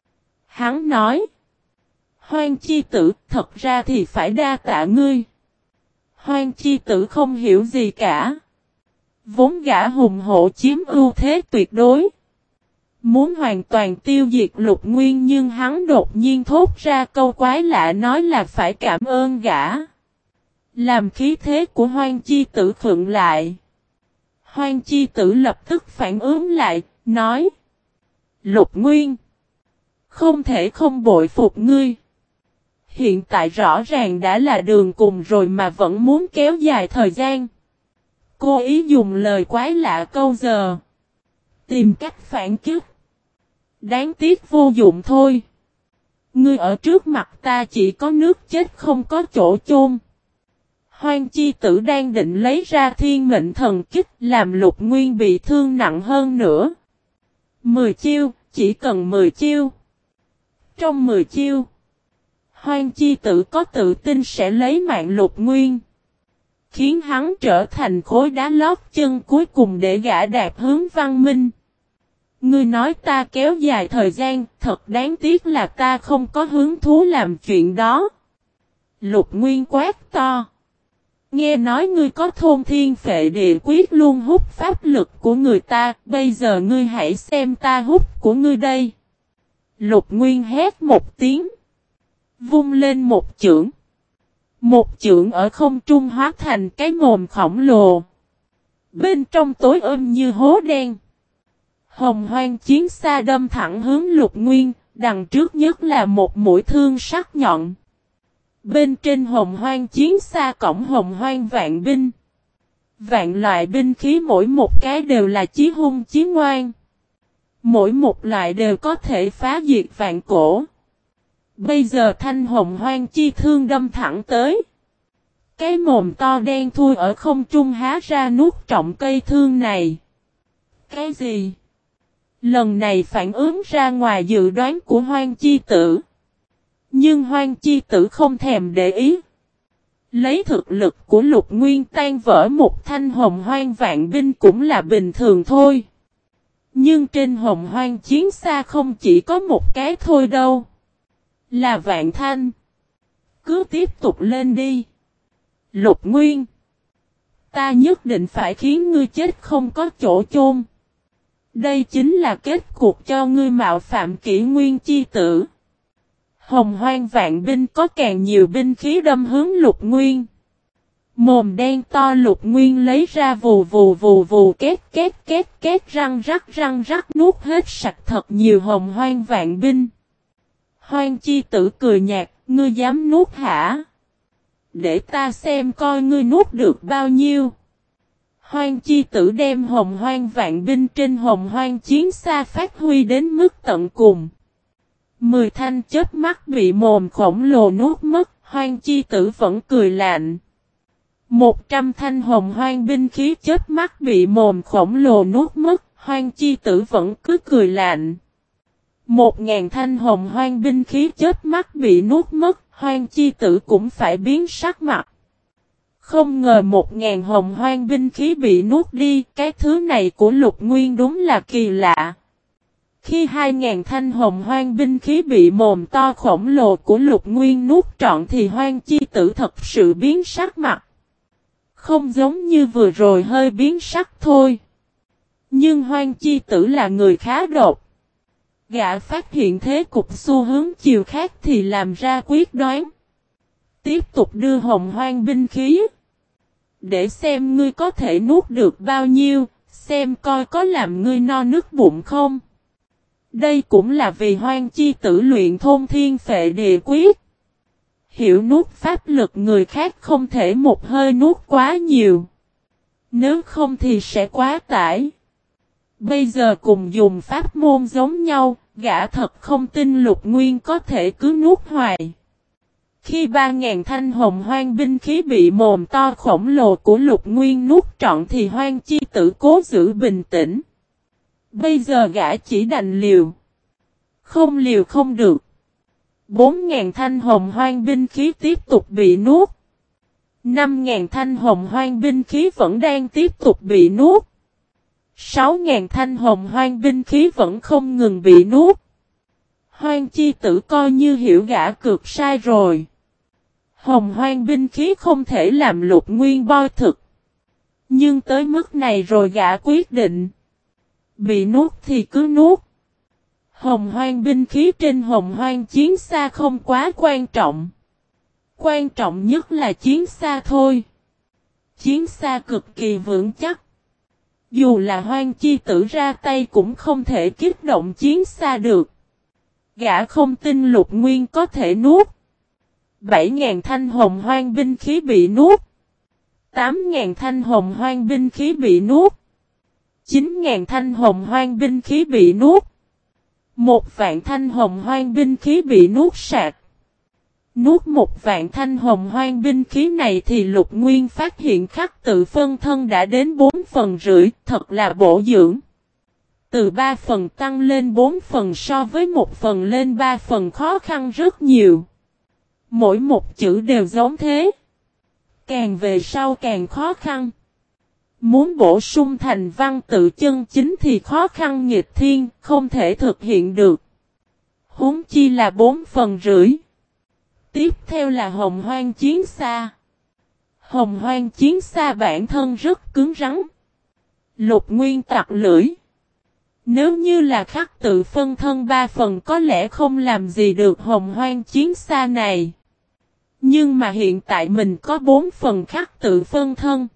Hắn nói: Hoang Chi Tử, thật ra thì phải đa tạ ngươi. Hoang Chi Tử không hiểu gì cả. Vốn gã hùng hổ chiếm ưu thế tuyệt đối. Muốn hoàn toàn tiêu diệt Lục Nguyên nhưng hắn đột nhiên thốt ra câu quái lạ nói là phải cảm ơn gã. Làm khí thế của Hoang Chi Tử khựng lại. Hoang Chi Tử lập tức phản ứng lại, nói: Lục Nguyên, không thể không bội phục ngươi. Hiện tại rõ ràng đã là đường cùng rồi mà vẫn muốn kéo dài thời gian. Cô ý dùng lời quái lạ câu giờ. Tìm cách phản kích. Đáng tiếc vô dụng thôi. Ngươi ở trước mặt ta chỉ có nước chết không có chỗ chôn. Hoang Chi Tử đang định lấy ra thiên mệnh thần kích làm Lục Nguyên bị thương nặng hơn nữa. 10 chiêu, chỉ cần 10 chiêu. Trong 10 chiêu, Hoang Chi Tử có tự tin sẽ lấy mạng Lục Nguyên. Khiến hắn trở thành khối đá lót chân cuối cùng để gã đạp hướng văn minh. Ngươi nói ta kéo dài thời gian, thật đáng tiếc là ta không có hứng thú làm chuyện đó. Lục Nguyên quát to. Nghe nói ngươi có thôn thiên phệ địa quyết luôn hút pháp lực của người ta, bây giờ ngươi hãy xem ta hút của ngươi đây. Lục Nguyên hét một tiếng. Vung lên một chưởng. Một chưởng ở không trung hóa thành cái mồm khổng lồ. Bên trong tối như hố đen. Hồng Hoang chiến xa đâm thẳng hướng Lục Nguyên, đằng trước nhất là một mũi thương sắc nhọn. Bên trên Hồng Hoang chiến xa cổng Hồng Hoang vạn binh. Vạn loại binh khí mỗi một cái đều là chí hung chí ngoan. Mỗi một loại đều có thể phá diệt vạn cổ. Bây giờ thanh Hồng Hoang chi thương đâm thẳng tới. Cái mồm to đen thui ở không trung há ra nuốt trọng cây thương này. Cái gì? Lần này phản ứng ra ngoài dự đoán của Hoang Chi Tử. Nhưng Hoang Chi Tử không thèm để ý. Lấy thực lực của Lục Nguyên tan vỡ một thanh Hồng Hoang vạn binh cũng là bình thường thôi. Nhưng trên Hồng Hoang chiến xa không chỉ có một cái thôi đâu. Là vạn thanh. Cứ tiếp tục lên đi. Lục Nguyên. Ta nhất định phải khiến ngươi chết không có chỗ chôn. Đây chính là kết cục cho ngươi mạo phạm kỷ nguyên chi tử. Hồng Hoang vạn binh có càng nhiều binh khí đâm hướng Lục Nguyên. Mồm đen to Lục Nguyên lấy ra vù vù vù vù két két két két răng rắc nuốt hết sạch thật nhiều Hồng Hoang vạn binh. Hoang Chi Tử cười nhạt, ngươi dám nuốt hả? Để ta xem coi ngươi nuốt được bao nhiêu. Hoang Chi Tử đem Hồng Hoang vạn binh trên Hồng Hoang chiến xa phát huy đến mức tận cùng. 10 thanh chớp mắt bị mồm khổng lồ nuốt mất, Hoang Chi Tử vẫn cười lạnh. 100 thanh Hồng Hoang binh khí chớp mắt bị mồm khổng lồ nuốt mất, Hoang Chi Tử vẫn cứ cười lạnh. 1000 thanh Hồng Hoang binh khí chớp mắt bị nuốt mất, Hoang Chi Tử cũng phải biến sắc mặt. Không ngờ 1000 Hồng Hoang binh khí bị nuốt đi, cái thứ này của Lục Nguyên đúng là kỳ lạ. Khi 2000 thanh Hồng Hoang binh khí bị mồm to khổng lồ của Lục Nguyên nuốt trọn thì Hoang Chi Tử thật sự biến sắc mặt. Không giống như vừa rồi hơi biến sắc thôi. Nhưng Hoang Chi Tử là người khá đột. Gã phát hiện thế cục xu hướng chiều khác thì làm ra quyết đoán. Tiếp tục đưa Hồng Hoang binh khí. Để xem ngươi có thể nuốt được bao nhiêu, xem coi có làm ngươi no nước bụng không. Đây cũng là vì Hoang Chi Tử luyện thôn thiên phệ địa quyết. Hiểu nuốt pháp lực người khác không thể một hơi nuốt quá nhiều. Nếu không thì sẽ quá tải. Bây giờ cùng dùng pháp môn giống nhau, gã thật không tin Lục Nguyên có thể cứ nuốt hoài. Khi 3.000 thanh hồng hoang binh khí bị mồm to khổng lồ của Lục Nguyên nuốt trọn thì Hoang Chi Tử cố giữ bình tĩnh. Bây giờ gã chỉ đành liều. Không liều không được. 4.000 thanh hồng hoang binh khí tiếp tục bị nuốt. 5.000 thanh hồng hoang binh khí vẫn đang tiếp tục bị nuốt. 6.000 thanh hồng hoang binh khí vẫn không ngừng bị nuốt. Hoang Chi Tử coi như hiểu gã cược sai rồi. Hồng hoang binh khí không thể làm Lục Nguyên boi thực. Nhưng tới mức này rồi gã quyết định. Bị nuốt thì cứ nuốt. Hồng hoang binh khí trên hồng hoang chiến xa không quá quan trọng. Quan trọng nhất là chiến xa thôi. Chiến xa cực kỳ vững chắc. Dù là Hoang Chi Tử ra tay cũng không thể kích động chiến xa được. Gã không tin Lục Nguyên có thể nuốt. 7.000 thanh hồng hoang binh khí bị nuốt. 8.000 thanh hồng hoang binh khí bị nuốt. 9.000 thanh hồng hoang binh khí bị nuốt. 1.000 thanh hồng hoang binh khí bị nuốt sạch. Nuốt 1.000 thanh hồng hoang binh khí này thì Lục Nguyên phát hiện khắc tự phân thân đã đến 4 phần rưỡi, thật là bổ dưỡng. Từ 3 phần tăng lên 4 phần so với 1 phần lên 3 phần khó khăn rất nhiều. Mỗi một chữ đều giống thế. Càng về sau càng khó khăn. Muốn bổ sung thành văn tự chân chính thì khó khăn nghịch thiên, không thể thực hiện được. Huống chi là 4 phần rưỡi. Tiếp theo là hồng hoang chiến xa. Hồng hoang chiến xa bản thân rất cứng rắn. Lục Nguyên tặc lưỡi. Nếu như là khắc tự phân thân 3 phần có lẽ không làm gì được hồng hoang chiến xa này. Nhưng mà hiện tại mình có 4 phần khắc tự phân thân.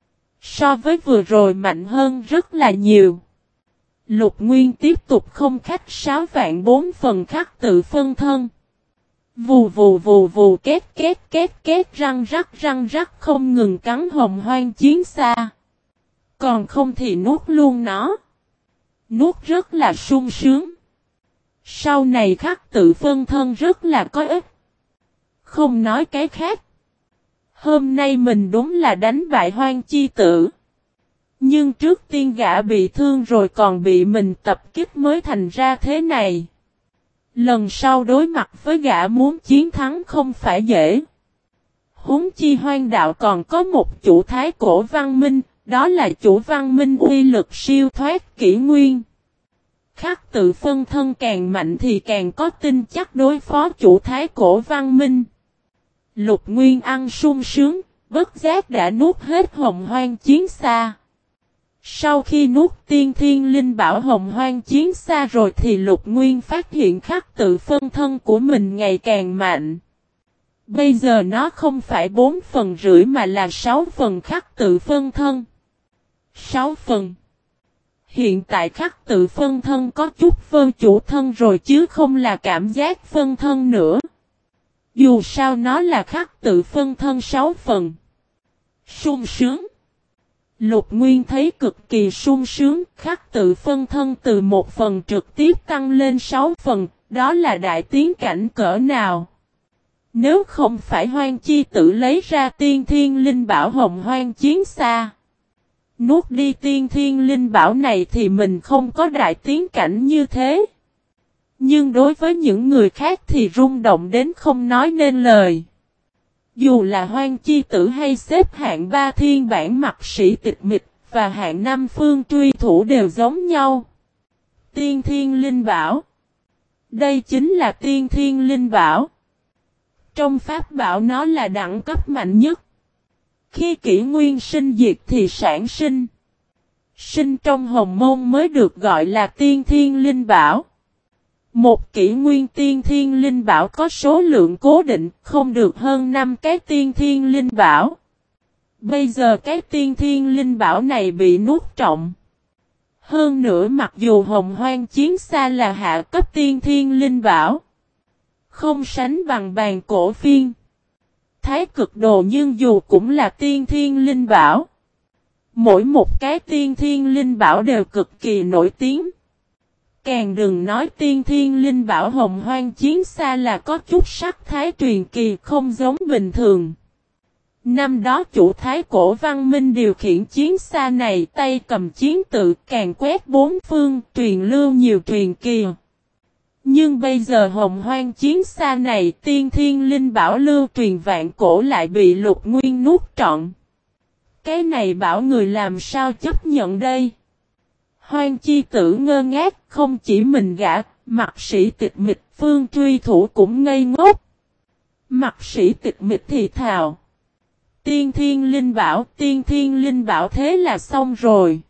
So với vừa rồi mạnh hơn rất là nhiều. Lục Nguyên tiếp tục không khách sáo vạn 4 phần khắc tự phân thân. Vù vù vù vù két két két két răng rắc không ngừng cắn hồng hoang chiến xa. Còn không thì nuốt luôn nó. Nuốt rất là sung sướng. Sau này khắc tự phân thân rất là có ích. Không nói cái khác. Hôm nay mình đúng là đánh bại Hoang Chi Tử. Nhưng trước tiên gã bị thương rồi còn bị mình tập kích mới thành ra thế này. Lần sau đối mặt với gã muốn chiến thắng không phải dễ. Huống chi hoang đạo còn có một chủ thái cổ văn minh, đó là chủ văn minh uy lực siêu thoát kỷ nguyên. Khắc tự phân thân càng mạnh thì càng có tin chắc đối phó chủ thái cổ văn minh. Lục Nguyên ăn sung sướng, bất giác đã nuốt hết hồng hoang chiến xa. Sau khi nuốt tiên thiên linh bảo hồng hoang chiến xa rồi thì Lục Nguyên phát hiện khắc tự phân thân của mình ngày càng mạnh. Bây giờ nó không phải 4 phần rưỡi mà là 6 phần khắc tự phân thân. 6 phần. Hiện tại khắc tự phân thân có chút vơ chủ thân rồi chứ không là cảm giác phân thân nữa. Dù sao nó là khắc tự phân thân 6 phần. Sung sướng. Lục Nguyên thấy cực kỳ sung sướng, khắc tự phân thân từ 1 phần trực tiếp tăng lên 6 phần, đó là đại tiến cảnh cỡ nào. Nếu không phải Hoang Chi Tử lấy ra tiên thiên linh bảo hồng hoang chiến xa. Nuốt đi tiên thiên linh bảo này thì mình không có đại tiến cảnh như thế. Nhưng đối với những người khác thì rung động đến không nói nên lời. Dù là Hoang Chi Tử hay xếp hạng 3 thiên bản mặt sĩ tịch mịch và hạng 5 phương truy thủ đều giống nhau. Tiên thiên linh bảo. Đây chính là tiên thiên linh bảo. Trong pháp bảo nó là đẳng cấp mạnh nhất. Khi kỷ nguyên sinh diệt thì sản sinh. Sinh trong hồng môn mới được gọi là tiên thiên linh bảo. Một kỷ nguyên tiên thiên linh bảo có số lượng cố định, không được hơn 5 cái tiên thiên linh bảo. Bây giờ cái tiên thiên linh bảo này bị nuốt trọn. Hơn nữa mặc dù hồng hoang chiến xa là hạ cấp tiên thiên linh bảo, không sánh bằng bàn cổ phiên. Thái cực đồ nhưng dù cũng là tiên thiên linh bảo. Mỗi một cái tiên thiên linh bảo đều cực kỳ nổi tiếng. Càng đừng nói tiên thiên linh bảo Hồng Hoang Chiến Xa là có chút sắc thái truyền kỳ không giống bình thường. Năm đó chủ thái cổ văn minh điều khiển chiến xa này tay cầm chiến tự càng quét bốn phương truyền lưu nhiều truyền kỳ. Nhưng bây giờ Hồng Hoang Chiến Xa này tiên thiên linh bảo lưu truyền vạn cổ lại bị Lục Nguyên nuốt trọn. Cái này bảo người làm sao chấp nhận đây? Hoang chi tử ngơ ngác không chỉ mình gã, mặt sĩ tịch mịch phương truy thủ cũng ngây ngốc. Mặt sĩ tịch mịch thì thào. Tiên thiên linh bảo thế là xong rồi.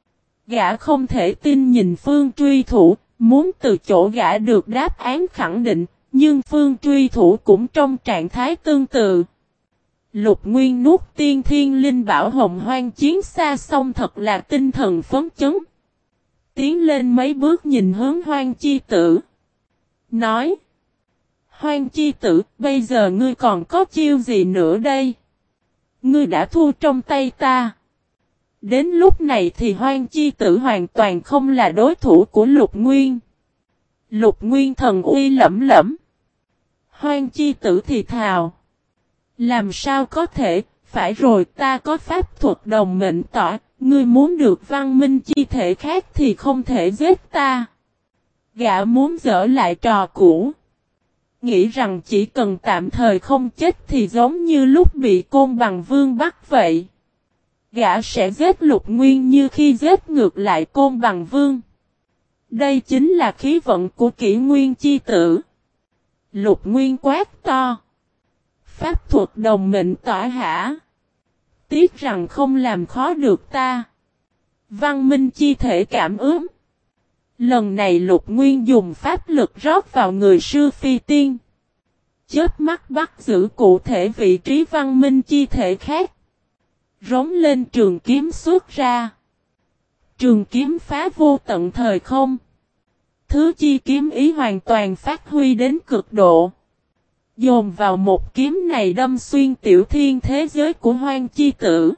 Gã không thể tin nhìn phương truy thủ, muốn từ chỗ gã được đáp án khẳng định, nhưng phương truy thủ cũng trong trạng thái tương tự. Lục Nguyên nuốt tiên thiên linh bảo Hồng Hoang Chiến Xa xong thật là tinh thần phấn chấn. Tiến lên mấy bước nhìn hướng Hoang Chi Tử. Nói. Hoang Chi Tử, bây giờ ngươi còn có chiêu gì nữa đây? Ngươi đã thua trong tay ta. Đến lúc này thì Hoang Chi Tử hoàn toàn không là đối thủ của Lục Nguyên. Lục Nguyên thần uy lẫm lẫm. Hoang Chi Tử thì thào. Làm sao có thể, phải rồi ta có pháp thuật đồng mệnh tỏa, ngươi muốn được văn minh chi thể khác thì không thể giết ta. Gã muốn dở lại trò cũ. Nghĩ rằng chỉ cần tạm thời không chết thì giống như lúc bị Côn Bằng Vương bắt vậy. Gã sẽ giết Lục Nguyên như khi giết ngược lại Côn Bằng Vương. Đây chính là khí vận của Kỷ Nguyên chi tử. Lục Nguyên quát to. Pháp thuật đồng mệnh tỏa hả? Tiếc rằng không làm khó được ta. Văn minh chi thể cảm ứng. Lần này Lục Nguyên dùng pháp lực rót vào người sư phi tiên. Chớp mắt bắt giữ cụ thể vị trí văn minh chi thể khác. Rống lên trường kiếm xuất ra. Trường kiếm phá vô tận thời không. Thứ chi kiếm ý hoàn toàn phát huy đến cực độ. Dồn vào một kiếm này đâm xuyên tiểu thiên thế giới của Hoang Chi Tử.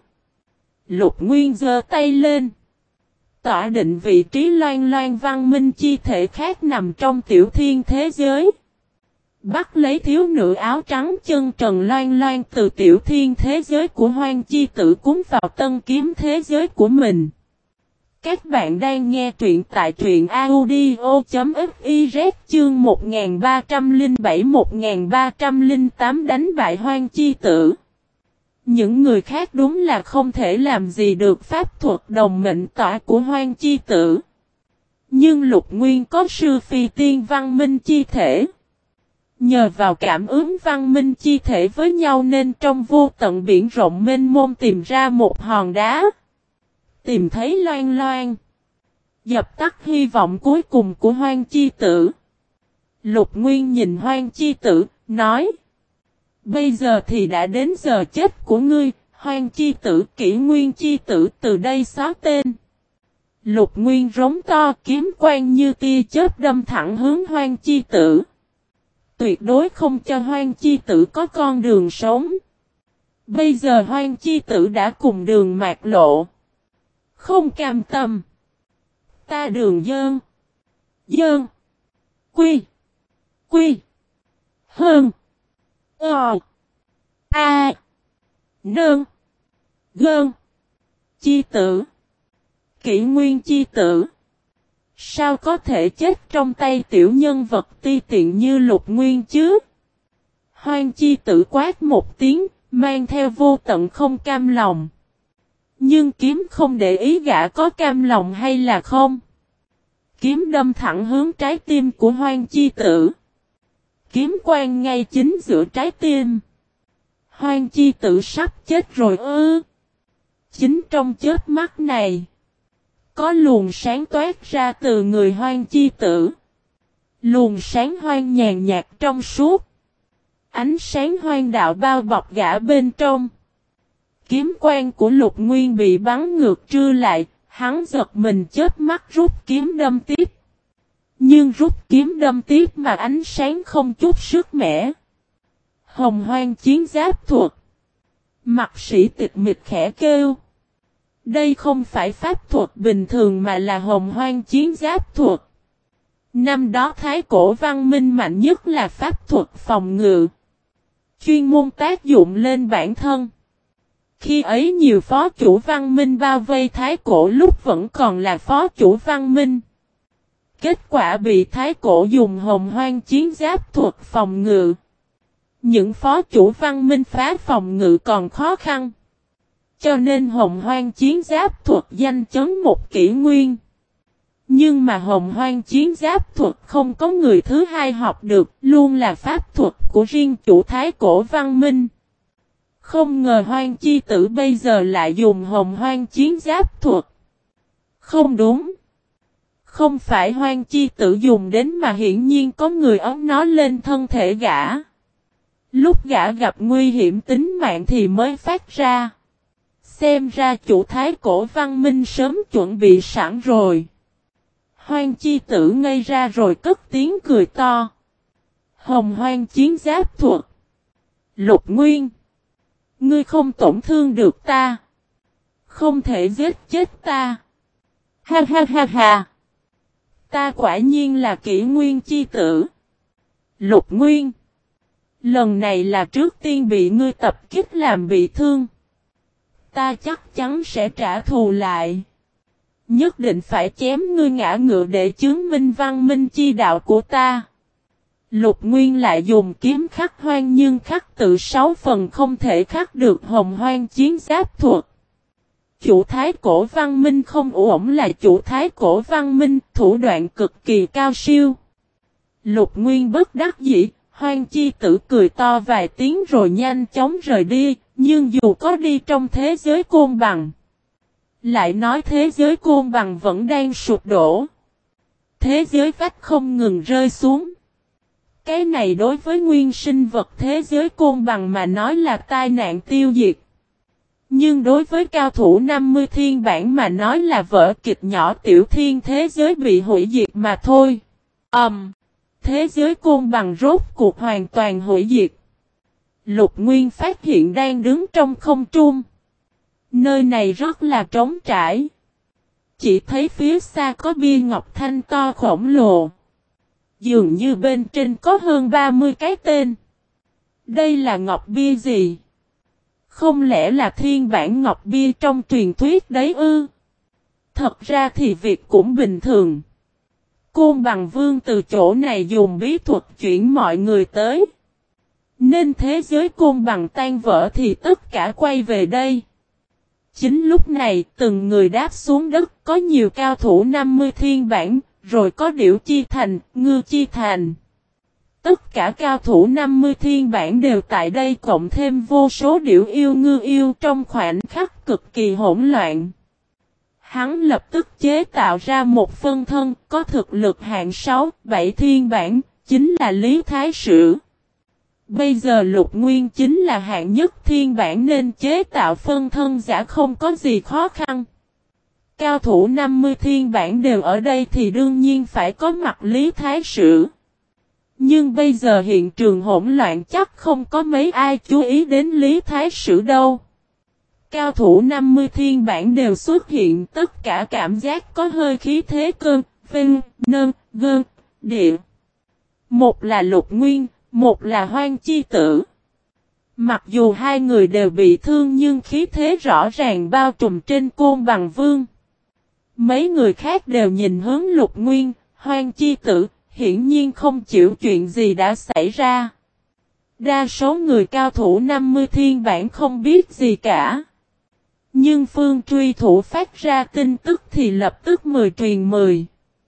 Lục Nguyên giơ tay lên. Tỏa định vị trí loan loan văn minh chi thể khác nằm trong tiểu thiên thế giới. Bắt lấy thiếu nữ áo trắng chân trần loan loan từ tiểu thiên thế giới của Hoang Chi Tử cuốn vào tân kiếm thế giới của mình. Các bạn đang nghe truyện tại truyện audio.fiz chương 1307-1308 đánh bại Hoang Chi Tử. Những người khác đúng là không thể làm gì được pháp thuật đồng mệnh tỏa của Hoang Chi Tử. Nhưng Lục Nguyên có sư phi tiên văn minh chi thể. Nhờ vào cảm ứng văn minh chi thể với nhau nên trong vô tận biển rộng mênh mông tìm ra một hòn đá. Tìm thấy loan loan. Dập tắt hy vọng cuối cùng của Hoang Chi Tử. Lục Nguyên nhìn Hoang Chi Tử, nói. Bây giờ thì đã đến giờ chết của ngươi, Hoang Chi Tử, Kỷ Nguyên Chi Tử từ đây xóa tên. Lục Nguyên rống to kiếm quang như tia chớp đâm thẳng hướng Hoang Chi Tử. Tuyệt đối không cho Hoang Chi Tử có con đường sống. Bây giờ Hoang Chi Tử đã cùng đường mạt lộ. Không cam tâm. Ta đường dơn. Dơn. Quy. Quy. Hơn. A. Nơn. Gơn. Chi tử. Kỷ Nguyên chi tử. Sao có thể chết trong tay tiểu nhân vật ti tiện như Lục Nguyên chứ? Hoang Chi Tử quát một tiếng, mang theo vô tận không cam lòng. Nhưng kiếm không để ý gã có cam lòng hay là không. Kiếm đâm thẳng hướng trái tim của Hoang Chi Tử. Kiếm quang ngay chính giữa trái tim. Hoang Chi Tử sắp chết rồi ư. Chính trong chớp mắt này. Có luồng sáng toát ra từ người Hoang Chi Tử. Luồng sáng hoang nhàn nhạt trong suốt. Ánh sáng hoang đạo bao bọc gã bên trong. Kiếm quang của Lục Nguyên bị bắn ngược trưa lại, hắn giật mình chớp mắt rút kiếm đâm tiếp. Nhưng rút kiếm đâm tiếp mà ánh sáng không chút sức mẻ. Hồng Hoang chiến giáp thuật. Mạc Sĩ Tịch Mịch khẽ kêu. Đây không phải pháp thuật bình thường mà là Hồng Hoang chiến giáp thuật. Năm đó Thái cổ văn minh mạnh nhất là pháp thuật phòng ngự. Chuyên môn tác dụng lên bản thân. Khi ấy nhiều phó chủ văn minh bao vây Thái cổ lúc vẫn còn là phó chủ văn minh. Kết quả bị Thái cổ dùng Hồng Hoang chiến giáp thuật phòng ngự. Những phó chủ văn minh phá phòng ngự còn khó khăn. Cho nên Hồng Hoang chiến giáp thuật danh chấn một kỷ nguyên. Nhưng mà Hồng Hoang chiến giáp thuật không có người thứ hai học được, luôn là pháp thuật của riêng chủ Thái cổ văn minh. Không ngờ Hoang Chi Tử bây giờ lại dùng Hồng Hoang chiến giáp thuật. Không đúng. Không phải Hoang Chi Tử dùng đến mà hiển nhiên có người ấn nó lên thân thể gã. Lúc gã gặp nguy hiểm tính mạng thì mới phát ra. Xem ra chủ Thái cổ văn minh sớm chuẩn bị sẵn rồi. Hoang Chi Tử ngây ra rồi cất tiếng cười to. Hồng Hoang chiến giáp thuật. Lục Nguyên. Ngươi không tổn thương được ta. Không thể giết chết ta. Ha ha ha ha. Ta quả nhiên là Kỷ Nguyên Chi Tử. Lục Nguyên. Lần này là trước tiên bị ngươi tập kích làm bị thương. Ta chắc chắn sẽ trả thù lại. Nhất định phải chém ngươi ngã ngựa để chứng minh văn minh chi đạo của ta. Lục Nguyên lại dùng kiếm khắc hoang nhưng khắc tự 6 phần không thể khắc được Hồng Hoang chiến giáp thuật. Chủ Thái cổ văn minh không ổn là chủ Thái cổ văn minh, thủ đoạn cực kỳ cao siêu. Lục Nguyên bất đắc dĩ, Hoang Chi Tử cười to vài tiếng rồi nhanh chóng rời đi, nhưng dù có đi trong thế giới côn bằng. Lại nói thế giới côn bằng vẫn đang sụp đổ. Thế giới vách không ngừng rơi xuống. Cái này đối với nguyên sinh vật thế giới côn bằng mà nói là tai nạn tiêu diệt. Nhưng đối với cao thủ 50 thiên bản mà nói là vở kịch nhỏ tiểu thiên thế giới bị hủy diệt mà thôi. Thế giới côn bằng rốt cuộc hoàn toàn hủy diệt. Lục Nguyên phát hiện đang đứng trong không trung. Nơi này rất là trống trải. Chỉ thấy phía xa có bia ngọc thanh to khổng lồ. Dường như bên trên có hơn 30 cái tên. Đây là ngọc bia gì? Không lẽ là thiên bản ngọc bia trong truyền thuyết đấy ư? Thật ra thì việc cũng bình thường. Côn Bằng Vương từ chỗ này dùng bí thuật chuyển mọi người tới. Nên thế giới Côn Bằng tan vỡ thì tất cả quay về đây. Chính lúc này từng người đáp xuống đất, có nhiều cao thủ 50 thiên bản, rồi có Điểu Chi Thành, Ngư Chi Thành. Tất cả cao thủ 50 thiên bản đều tại đây cộng thêm vô số điểu yêu ngư yêu trong khoảnh khắc cực kỳ hỗn loạn. Hắn lập tức chế tạo ra một phân thân có thực lực hạng 6, 7 thiên bản, chính là Lý Thái Sử. Bây giờ Lục Nguyên chính là hạng nhất thiên bản nên chế tạo phân thân giả không có gì khó khăn. Cao thủ 50 thiên bản đều ở đây thì đương nhiên phải có mặt Lý Thái Sử. Nhưng bây giờ hiện trường hỗn loạn chắc không có mấy ai chú ý đến Lý Thái Sử đâu. Cao thủ 50 thiên bản đều xuất hiện, tất cả cảm giác có hơi khí thế cơn, vinh, nơn, gơn, địa. Một là Lục Nguyên, một là Hoang Chi Tử. Mặc dù hai người đều bị thương nhưng khí thế rõ ràng bao trùm trên Côn Bằng Vương. Mấy người khác đều nhìn hướng Lục Nguyên, Hoang Chi Tử, hiển nhiên không chịu chuyện gì đã xảy ra. Đa số người cao thủ 50 thiên bản không biết gì cả. Nhưng Phương truy thủ phát ra tin tức thì lập tức 10 truyền 10.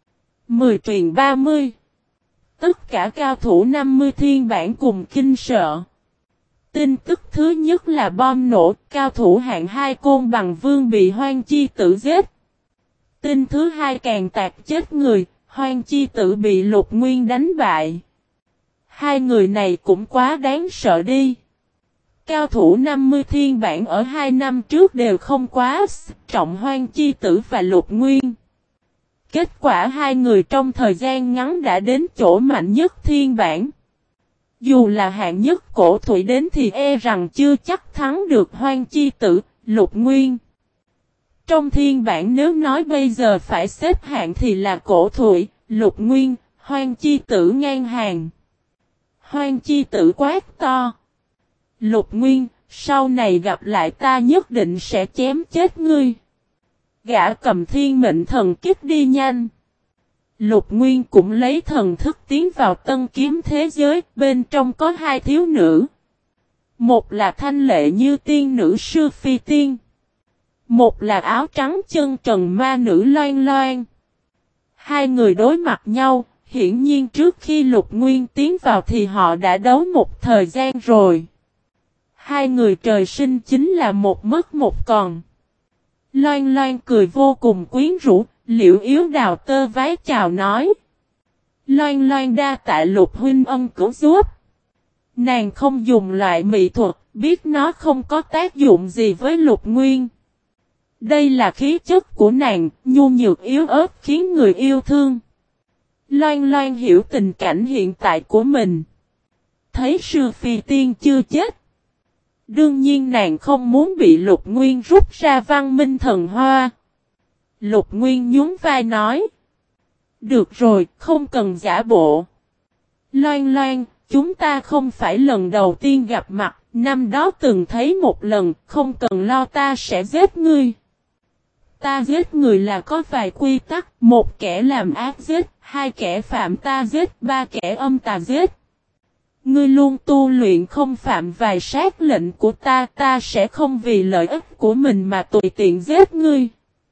10 truyền 30. Tất cả cao thủ 50 thiên bản cùng kinh sợ. Tin tức thứ nhất là bom nổ, cao thủ hạng 2 Côn Bằng Vương bị Hoang Chi Tử giết. Tin thứ hai càng tạc chết người, Hoang Chi Tử bị Lục Nguyên đánh bại. Hai người này cũng quá đáng sợ đi. Cao thủ 50 thiên bản ở 2 năm trước đều không quá trọng Hoang Chi Tử và Lục Nguyên. Kết quả hai người trong thời gian ngắn đã đến chỗ mạnh nhất thiên bản. Dù là hạng nhất cổ thủy đến thì e rằng chưa chắc thắng được Hoang Chi Tử, Lục Nguyên. Trong thiên bản nếu nói bây giờ phải xếp hạng thì là cổ thủy, Lục Nguyên, Hoang Chi Tử ngang hàng. Hoang Chi Tử quát to. Lục Nguyên, sau này gặp lại ta nhất định sẽ chém chết ngươi. Gã cầm thiên mệnh thần kích đi nhanh. Lục Nguyên cũng lấy thần thức tiến vào tân kiếm thế giới, bên trong có hai thiếu nữ. Một là thanh lệ như tiên nữ sư phi tiên. Một là áo trắng chân trần ma nữ Loan Loan. Hai người đối mặt nhau, hiển nhiên trước khi Lục Nguyên tiến vào thì họ đã đấu một thời gian rồi. Hai người trời sinh chính là một mất một còn. Loan Loan cười vô cùng quyến rũ, Liễu Yếu đào tơ vái chào nói. Loan Loan đa tạ Lục huynh ân cứu giúp. Nàng không dùng loại mỹ thuật, biết nó không có tác dụng gì với Lục Nguyên. Đây là khí chất của nàng, nhu nhược yếu ớt khiến người yêu thương. Loan Loan hiểu tình cảnh hiện tại của mình. Thấy sư phi tiên chưa chết. Đương nhiên nàng không muốn bị Lục Nguyên rút ra văn minh thần hoa. Lục Nguyên nhún vai nói. Được rồi, không cần giả bộ. Loan Loan, chúng ta không phải lần đầu tiên gặp mặt, năm đó từng thấy một lần, không cần lo ta sẽ giết ngươi. Ta giết người là có vài quy tắc, một kẻ làm ác giết, hai kẻ phạm ta giết, ba kẻ âm tà giết. Ngươi luôn tu luyện không phạm vài sát lệnh của ta sẽ không vì lợi ích của mình mà tùy tiện giết ngươi.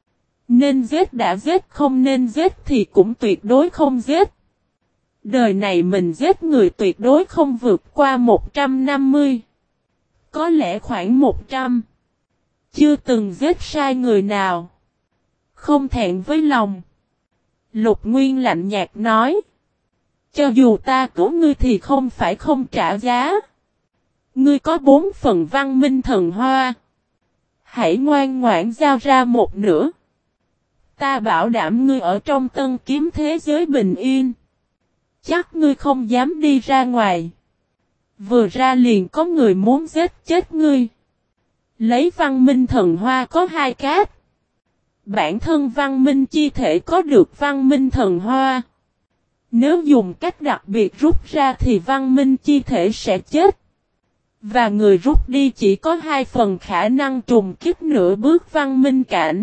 Nên giết đã giết, không nên giết thì cũng tuyệt đối không giết. Đời này mình giết người tuyệt đối không vượt qua 150. Có lẽ khoảng 100. Chưa từng giết sai người nào. Không thẹn với lòng. Lục Nguyên lạnh nhạt nói. Cho dù ta cứu ngươi thì không phải không trả giá. Ngươi có 4 phần văn minh thần hoa. Hãy ngoan ngoãn giao ra một nửa. Ta bảo đảm ngươi ở trong tân kiếm thế giới bình yên. Chắc ngươi không dám đi ra ngoài. Vừa ra liền có người muốn giết chết ngươi. Lấy văn minh thần hoa có 2 cát. Bản thân văn minh chi thể có được văn minh thần hoa. Nếu dùng cách đặc biệt rút ra thì văn minh chi thể sẽ chết. Và người rút đi chỉ có 2 phần khả năng trùng kích nửa bước văn minh cảnh.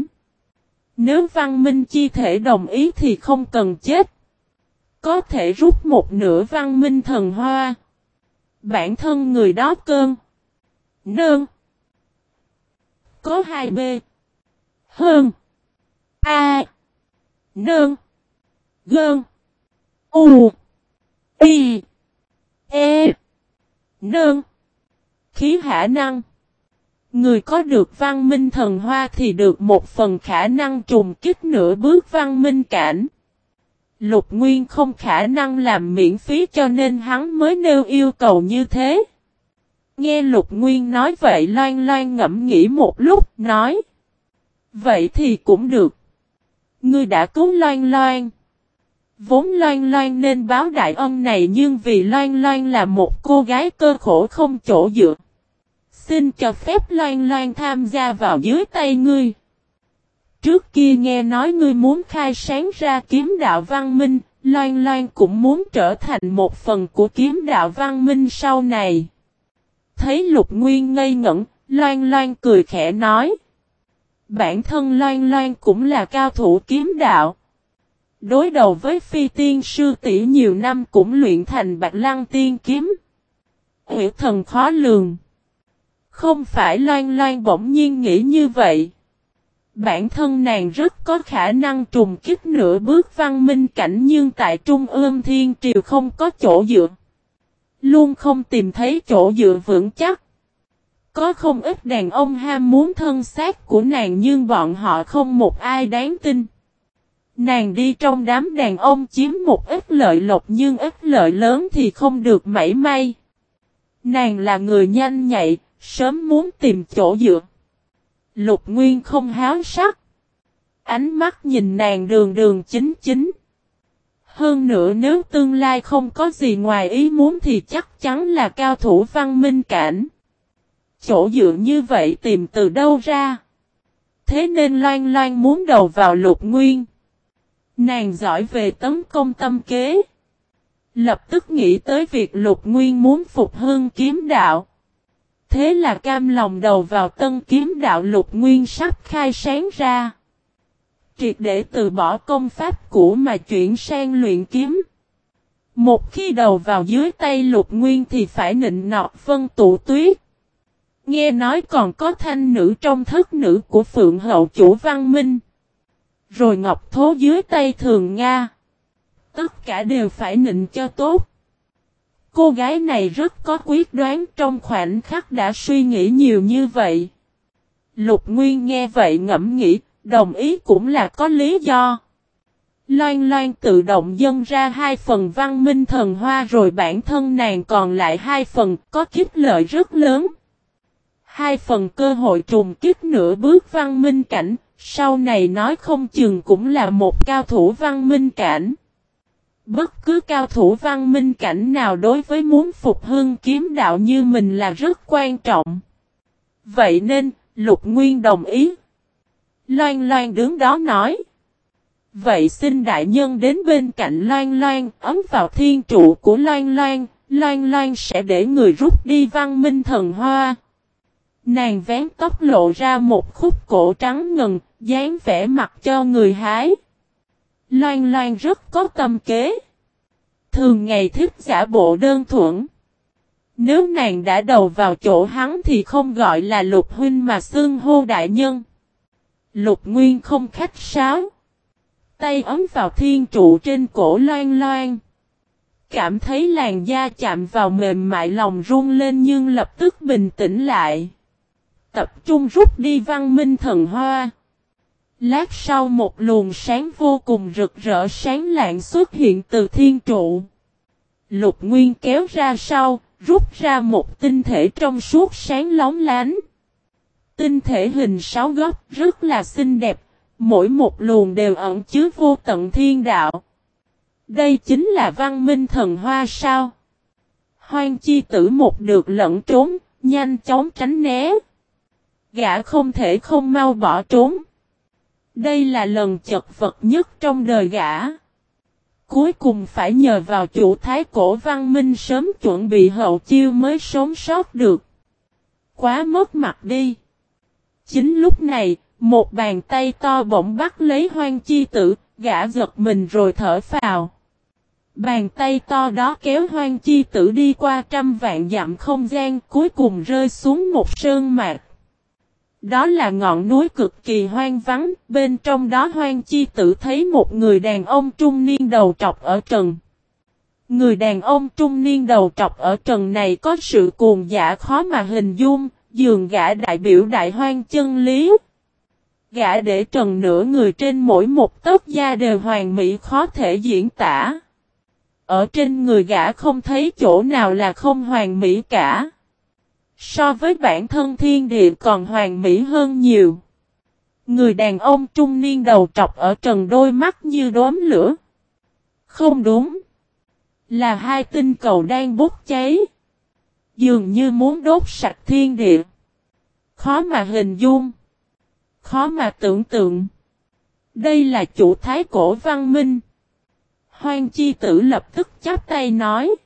Nếu văn minh chi thể đồng ý thì không cần chết. Có thể rút một nửa văn minh thần hoa. Bản thân người đó cơn. Nơn. Có 2 B. Hơn. A. Nơn. Gơn. U. Y. E. Nơn. Khí khả năng. Người có được văn minh thần hoa thì được một phần khả năng trùng kích nửa bước văn minh cảnh. Lục Nguyên không khả năng làm miễn phí cho nên hắn mới nêu yêu cầu như thế. Nghe Lục Nguyên nói vậy Loan Loan ngẫm nghĩ một lúc, nói. Vậy thì cũng được. Ngươi đã cứu Loan Loan. Vốn Loan Loan nên báo đại ân này nhưng vì Loan Loan là một cô gái cơ khổ không chỗ dựa. Xin cho phép Loan Loan tham gia vào dưới tay ngươi. Trước kia nghe nói ngươi muốn khai sáng ra kiếm đạo văn minh, Loan Loan cũng muốn trở thành một phần của kiếm đạo văn minh sau này. Thấy Lục Nguyên ngây ngẩn, Loan Loan cười khẽ nói. Bản thân Loan Loan cũng là cao thủ kiếm đạo. Đối đầu với phi tiên sư tỷ nhiều năm cũng luyện thành Bạch Lăng tiên kiếm. Ủy thần khó lường. Không phải Loan Loan bỗng nhiên nghĩ như vậy. Bản thân nàng rất có khả năng trùng kích nửa bước văn minh cảnh nhưng tại Trung ương Thiên Triều không có chỗ dựa. Luôn không tìm thấy chỗ dựa vững chắc. Có không ít đàn ông ham muốn thân xác của nàng nhưng bọn họ không một ai đáng tin. Nàng đi trong đám đàn ông chiếm một ít lợi lộc nhưng ít lợi lớn thì không được mảy may. Nàng là người nhanh nhạy, sớm muốn tìm chỗ dựa. Lục Nguyên không háo sắc. Ánh mắt nhìn nàng đường đường chính chính. Hơn nữa nếu tương lai không có gì ngoài ý muốn thì chắc chắn là cao thủ văn minh cảnh. Chỗ dựa như vậy tìm từ đâu ra? Thế nên Loan Loan muốn đầu vào Lục Nguyên. Nàng giỏi về tấn công tâm kế. Lập tức nghĩ tới việc Lục Nguyên muốn phục hưng kiếm đạo. Thế là cam lòng đầu vào tân kiếm đạo Lục Nguyên sắp khai sáng ra. Triệt để từ bỏ công pháp cũ mà chuyển sang luyện kiếm. Một khi đầu vào dưới tay Lục Nguyên thì phải nịnh nọt Vân Tụ Tuyết. Nghe nói còn có thanh nữ trong thất nữ của Phượng Hậu Chủ Văn Minh. Rồi Ngọc Thố dưới tay Thường Nga. Tất cả đều phải nịnh cho tốt. Cô gái này rất có quyết đoán, trong khoảnh khắc đã suy nghĩ nhiều như vậy. Lục Nguyên nghe vậy ngẫm nghĩ, đồng ý cũng là có lý do. Loan Loan tự động dâng ra 2 phần văn minh thần hoa rồi bản thân nàng còn lại 2 phần, có kích lợi rất lớn. 2 phần cơ hội trùng kích nửa bước văn minh cảnh, sau này nói không chừng cũng là một cao thủ văn minh cảnh. Bất cứ cao thủ văn minh cảnh nào đối với muốn phục hưng kiếm đạo như mình là rất quan trọng. Vậy nên, Lục Nguyên đồng ý. Loan Loan đứng đó nói. Vậy xin đại nhân đến bên cạnh Loan Loan, ấm vào thiên trụ của Loan Loan, Loan Loan sẽ để người rút đi văn minh thần hoa. Nàng vén tóc lộ ra một khúc cổ trắng ngần, dáng vẻ mặt cho người hái. Loan Loan rất có tâm kế. Thường ngày thích giả bộ đơn thuần. Nếu nàng đã đầu vào chỗ hắn thì không gọi là Lục huynh mà xưng hô đại nhân. Lục Nguyên không khách sáo. Tay ấm vào thiên trụ trên cổ Loan Loan. Cảm thấy làn da chạm vào mềm mại lòng run lên nhưng lập tức bình tĩnh lại. Tập trung rút đi văn minh thần hoa. Lát sau một luồng sáng vô cùng rực rỡ sáng lạng xuất hiện từ thiên trụ. Lục Nguyên kéo ra sau, rút ra một tinh thể trong suốt sáng lóng lánh. Tinh thể hình 6 góc rất là xinh đẹp, mỗi một luồng đều ẩn chứa vô tận thiên đạo. Đây chính là văn minh thần hoa sao? Hoang chi tử một được lẫn trốn, nhanh chóng tránh né. Gã không thể không mau bỏ trốn. Đây là lần chật vật nhất trong đời gã. Cuối cùng phải nhờ vào chủ thái cổ văn minh sớm chuẩn bị hậu chiêu mới sống sót được. Quá mất mặt đi. Chính lúc này, một bàn tay to bỗng bắt lấy Hoang chi tử, gã giật mình rồi thở phào. Bàn tay to đó kéo Hoang chi tử đi qua trăm vạn dặm không gian, cuối cùng rơi xuống một sơn mạc. Đó là ngọn núi cực kỳ hoang vắng, bên trong đó Hoang chi tử thấy một người đàn ông trung niên đầu trọc ở trần. Người đàn ông trung niên đầu trọc ở trần này có sự cuồng dã khó mà hình dung, dường gã đại biểu đại hoang chân lý. Gã để trần nửa người trên mỗi một tấc da đều hoàn mỹ khó thể diễn tả. Ở trên người gã không thấy chỗ nào là không hoàn mỹ cả. So với bản thân thiên địa còn hoàn mỹ hơn nhiều. Người đàn ông trung niên đầu trọc ở trần đôi mắt như đốm lửa. Không đúng. Là 2 tinh cầu đang bốc cháy. Dường như muốn đốt sạch thiên địa. Khó mà hình dung. Khó mà tưởng tượng. Đây là chủ thái cổ văn minh. Hoang chi tử lập tức chắp tay nói.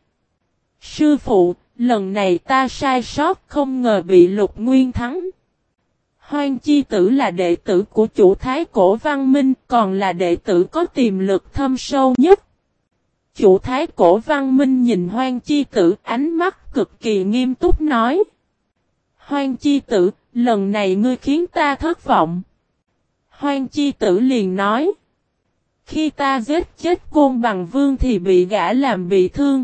Sư phụ, lần này ta sai sót không ngờ bị Lục Nguyên thắng. Hoang chi tử là đệ tử của chủ thái cổ văn minh, còn là đệ tử có tiềm lực thâm sâu nhất. Chủ thái cổ văn minh nhìn Hoang chi tử, ánh mắt cực kỳ nghiêm túc nói. Hoang chi tử, lần này ngươi khiến ta thất vọng. Hoang chi tử liền nói. Khi ta giết chết Côn Bằng Vương thì bị gã làm bị thương.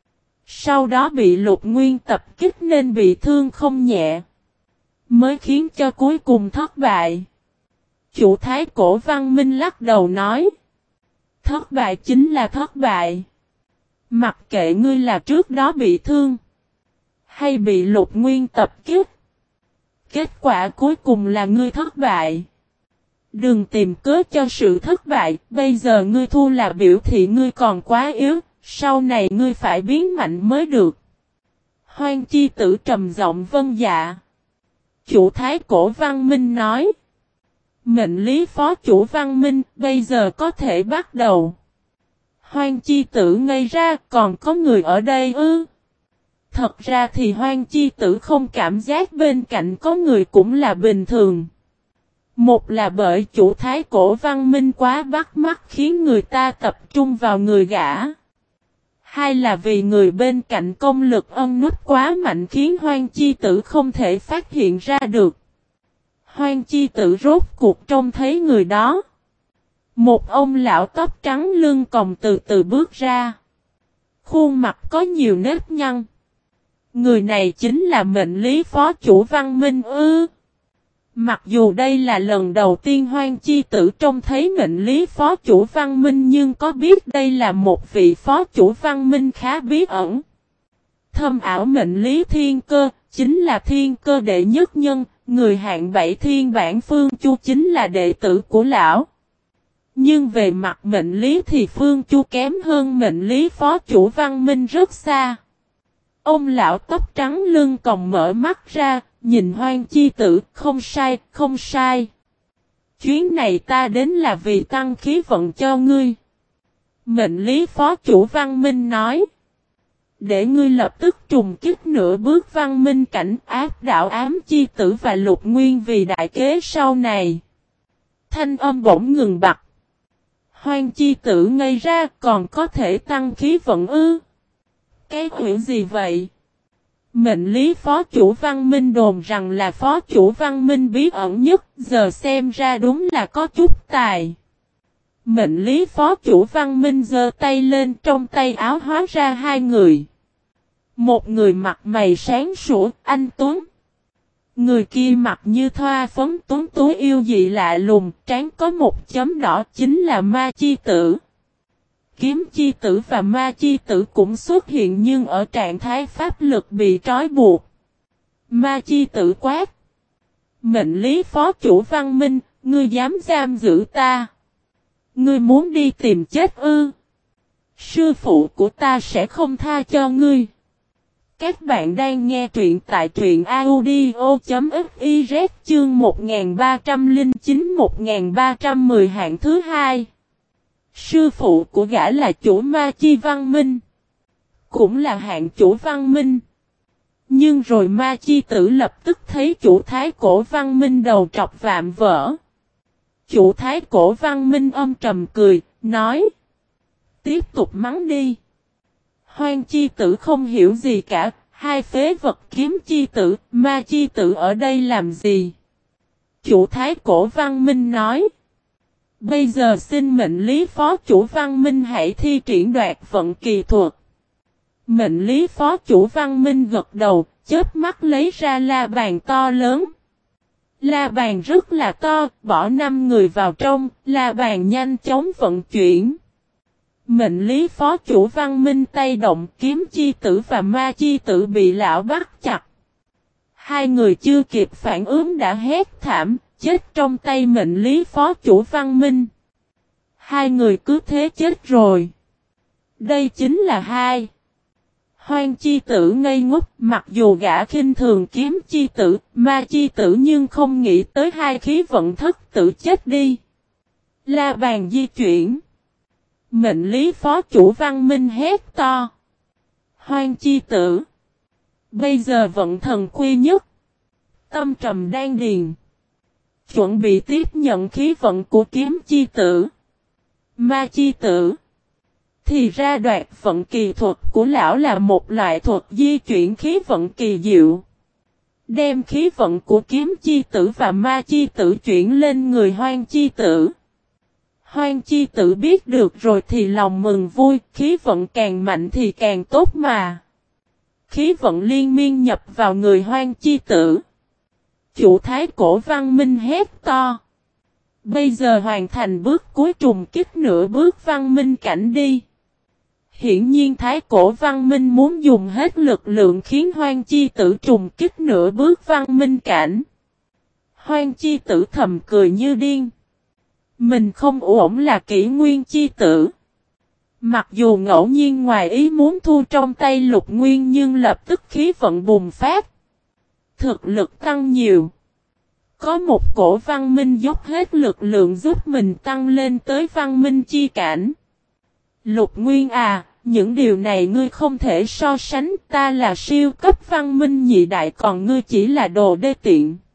Sau đó bị Lục Nguyên tập kích nên bị thương không nhẹ. Mới khiến cho cuối cùng thất bại. Chủ thái cổ văn minh lắc đầu nói. Thất bại chính là thất bại. Mặc kệ ngươi là trước đó bị thương. Hay bị Lục Nguyên tập kích. Kết quả cuối cùng là ngươi thất bại. Đừng tìm cớ cho sự thất bại, bây giờ ngươi thua là biểu thị ngươi còn quá yếu, sau này ngươi phải biến mạnh mới được. Hoang Chi Tử trầm giọng vâng dạ. Chủ Thái Cổ Văn Minh nói. Mệnh lý phó chủ Văn Minh, bây giờ có thể bắt đầu. Hoang Chi Tử ngây ra, còn có người ở đây ư? Thật ra thì Hoang Chi Tử không cảm giác bên cạnh có người cũng là bình thường. Một là bởi chủ Thái Cổ Văn Minh quá bắt mắt khiến người ta tập trung vào người gã. Hai là vì người bên cạnh công lực ân nút quá mạnh khiến Hoang Chi Tử không thể phát hiện ra được. Hoang Chi Tử rốt cuộc trông thấy người đó. Một ông lão tóc trắng lưng còng từ từ bước ra. Khuôn mặt có nhiều nếp nhăn. Người này chính là mệnh lý phó chủ Văn Minh ư. Mặc dù đây là lần đầu tiên Hoang Chi Tử trông thấy mệnh lý phó chủ Văn Minh nhưng có biết đây là một vị phó chủ Văn Minh khá bí ẩn. Thâm ảo mệnh lý thiên cơ, chính là thiên cơ đệ nhất nhân, người hạng 7 thiên bản Phương Chu chính là đệ tử của lão. Nhưng về mặt mệnh lý thì Phương Chu kém hơn mệnh lý phó chủ Văn Minh rất xa. Ông lão tóc trắng lưng còng mở mắt ra, nhìn Hoang Chi Tử, không sai, không sai. Chuyến này ta đến là vì tăng khí vận cho ngươi. Mệnh lý phó chủ Văn Minh nói. Để ngươi lập tức trùng kích nửa bước Văn Minh cảnh áp đảo Ám Chi Tử và Lục Nguyên vì đại kế sau này. Thanh âm bỗng ngừng bặt. Hoang Chi Tử ngây ra còn có thể tăng khí vận ư. Cái quỷ gì vậy? Mệnh lý phó chủ Văn Minh đồn rằng là phó chủ Văn Minh bí ẩn nhất, giờ xem ra đúng là có chút tài. Mệnh lý phó chủ Văn Minh giơ tay lên, trong tay áo hóa ra hai người. Một người mặt mày sáng sủa, anh tuấn. Người kia mặt như thoa phấn tuấn tú yêu dị lạ lùng, trán có một chấm đỏ chính là Ma Chi Tử. Kiếm Chi Tử và Ma Chi Tử cũng xuất hiện nhưng ở trạng thái pháp lực bị trói buộc. Ma Chi Tử quát. Mệnh lý phó chủ Văn Minh, ngươi dám giam giữ ta. Ngươi muốn đi tìm chết ư. Sư phụ của ta sẽ không tha cho ngươi. Các bạn đang nghe truyện tại truyện audio.fiz chương 1309-1310 hạng thứ hai. Sư phụ của gã là chủ Ma Chi Văn Minh. Cũng là hạng chủ Văn Minh. Nhưng rồi Ma Chi Tử lập tức thấy chủ Thái Cổ Văn Minh đầu trọc vạm vỡ. Chủ Thái Cổ Văn Minh âm trầm cười, nói. Tiếp tục mắng đi. Hoang Chi Tử không hiểu gì cả, hai phế vật Kiếm Chi Tử, Ma Chi Tử ở đây làm gì? Chủ Thái Cổ Văn Minh nói. Bây giờ xin mệnh lý phó chủ Văn Minh hãy thi triển đoạt vận kỳ thuật. Mệnh lý phó chủ Văn Minh gật đầu, chớp mắt lấy ra la bàn to lớn. La bàn rất là to, bỏ 5 người vào trong, la bàn nhanh chóng vận chuyển. Mệnh lý phó chủ Văn Minh tay động, Kiếm Chi Tử và Ma Chi Tử bị lão bắt chặt. Hai người chưa kịp phản ứng đã hét thảm, chết trong tay mệnh lý phó chủ Văn Minh. Hai người cứ thế chết rồi. Đây chính là hai. Hoang Chi Tử ngây ngốc, mặc dù gã khinh thường Kiếm Chi Tử, Ma Chi Tử nhưng không nghĩ tới hai khí vận thất tử chết đi. La bàn di chuyển. Mệnh lý phó chủ Văn Minh hét to. Hoang Chi Tử. Bây giờ vận thần quy nhất. Tâm trầm đan điền. Chuẩn bị tiếp nhận khí vận của Kiếm Chi Tử. Ma Chi Tử. Thì ra đoạt vận kỳ thuật của lão là một loại thuật di chuyển khí vận kỳ diệu. Đem khí vận của Kiếm Chi Tử và Ma Chi Tử chuyển lên người Hoang Chi Tử. Hoang Chi Tử biết được rồi thì lòng mừng vui, khí vận càng mạnh thì càng tốt mà. Khí vận liên miên nhập vào người Hoang Chi Tử. Chủ Thái Cổ Văn Minh hét to. Bây giờ hoàn thành bước cuối trùng kích nửa bước Văn Minh cảnh đi. Hiển nhiên Thái Cổ Văn Minh muốn dùng hết lực lượng khiến Hoang Chi Tử trùng kích nửa bước Văn Minh cảnh. Hoang Chi Tử thầm cười như điên. Mình không ổn là kỷ nguyên chi tử. Mặc dù ngẫu nhiên ngoài ý muốn thu trong tay Lục Nguyên nhưng lập tức khí vận bùng phát. Thực lực tăng nhiều. Có một cổ văn minh dốc hết lực lượng giúp mình tăng lên tới văn minh chi cảnh. Lục Nguyên à, những điều này ngươi không thể so sánh, ta là siêu cấp văn minh nhị đại còn ngươi chỉ là đồ đê tiện.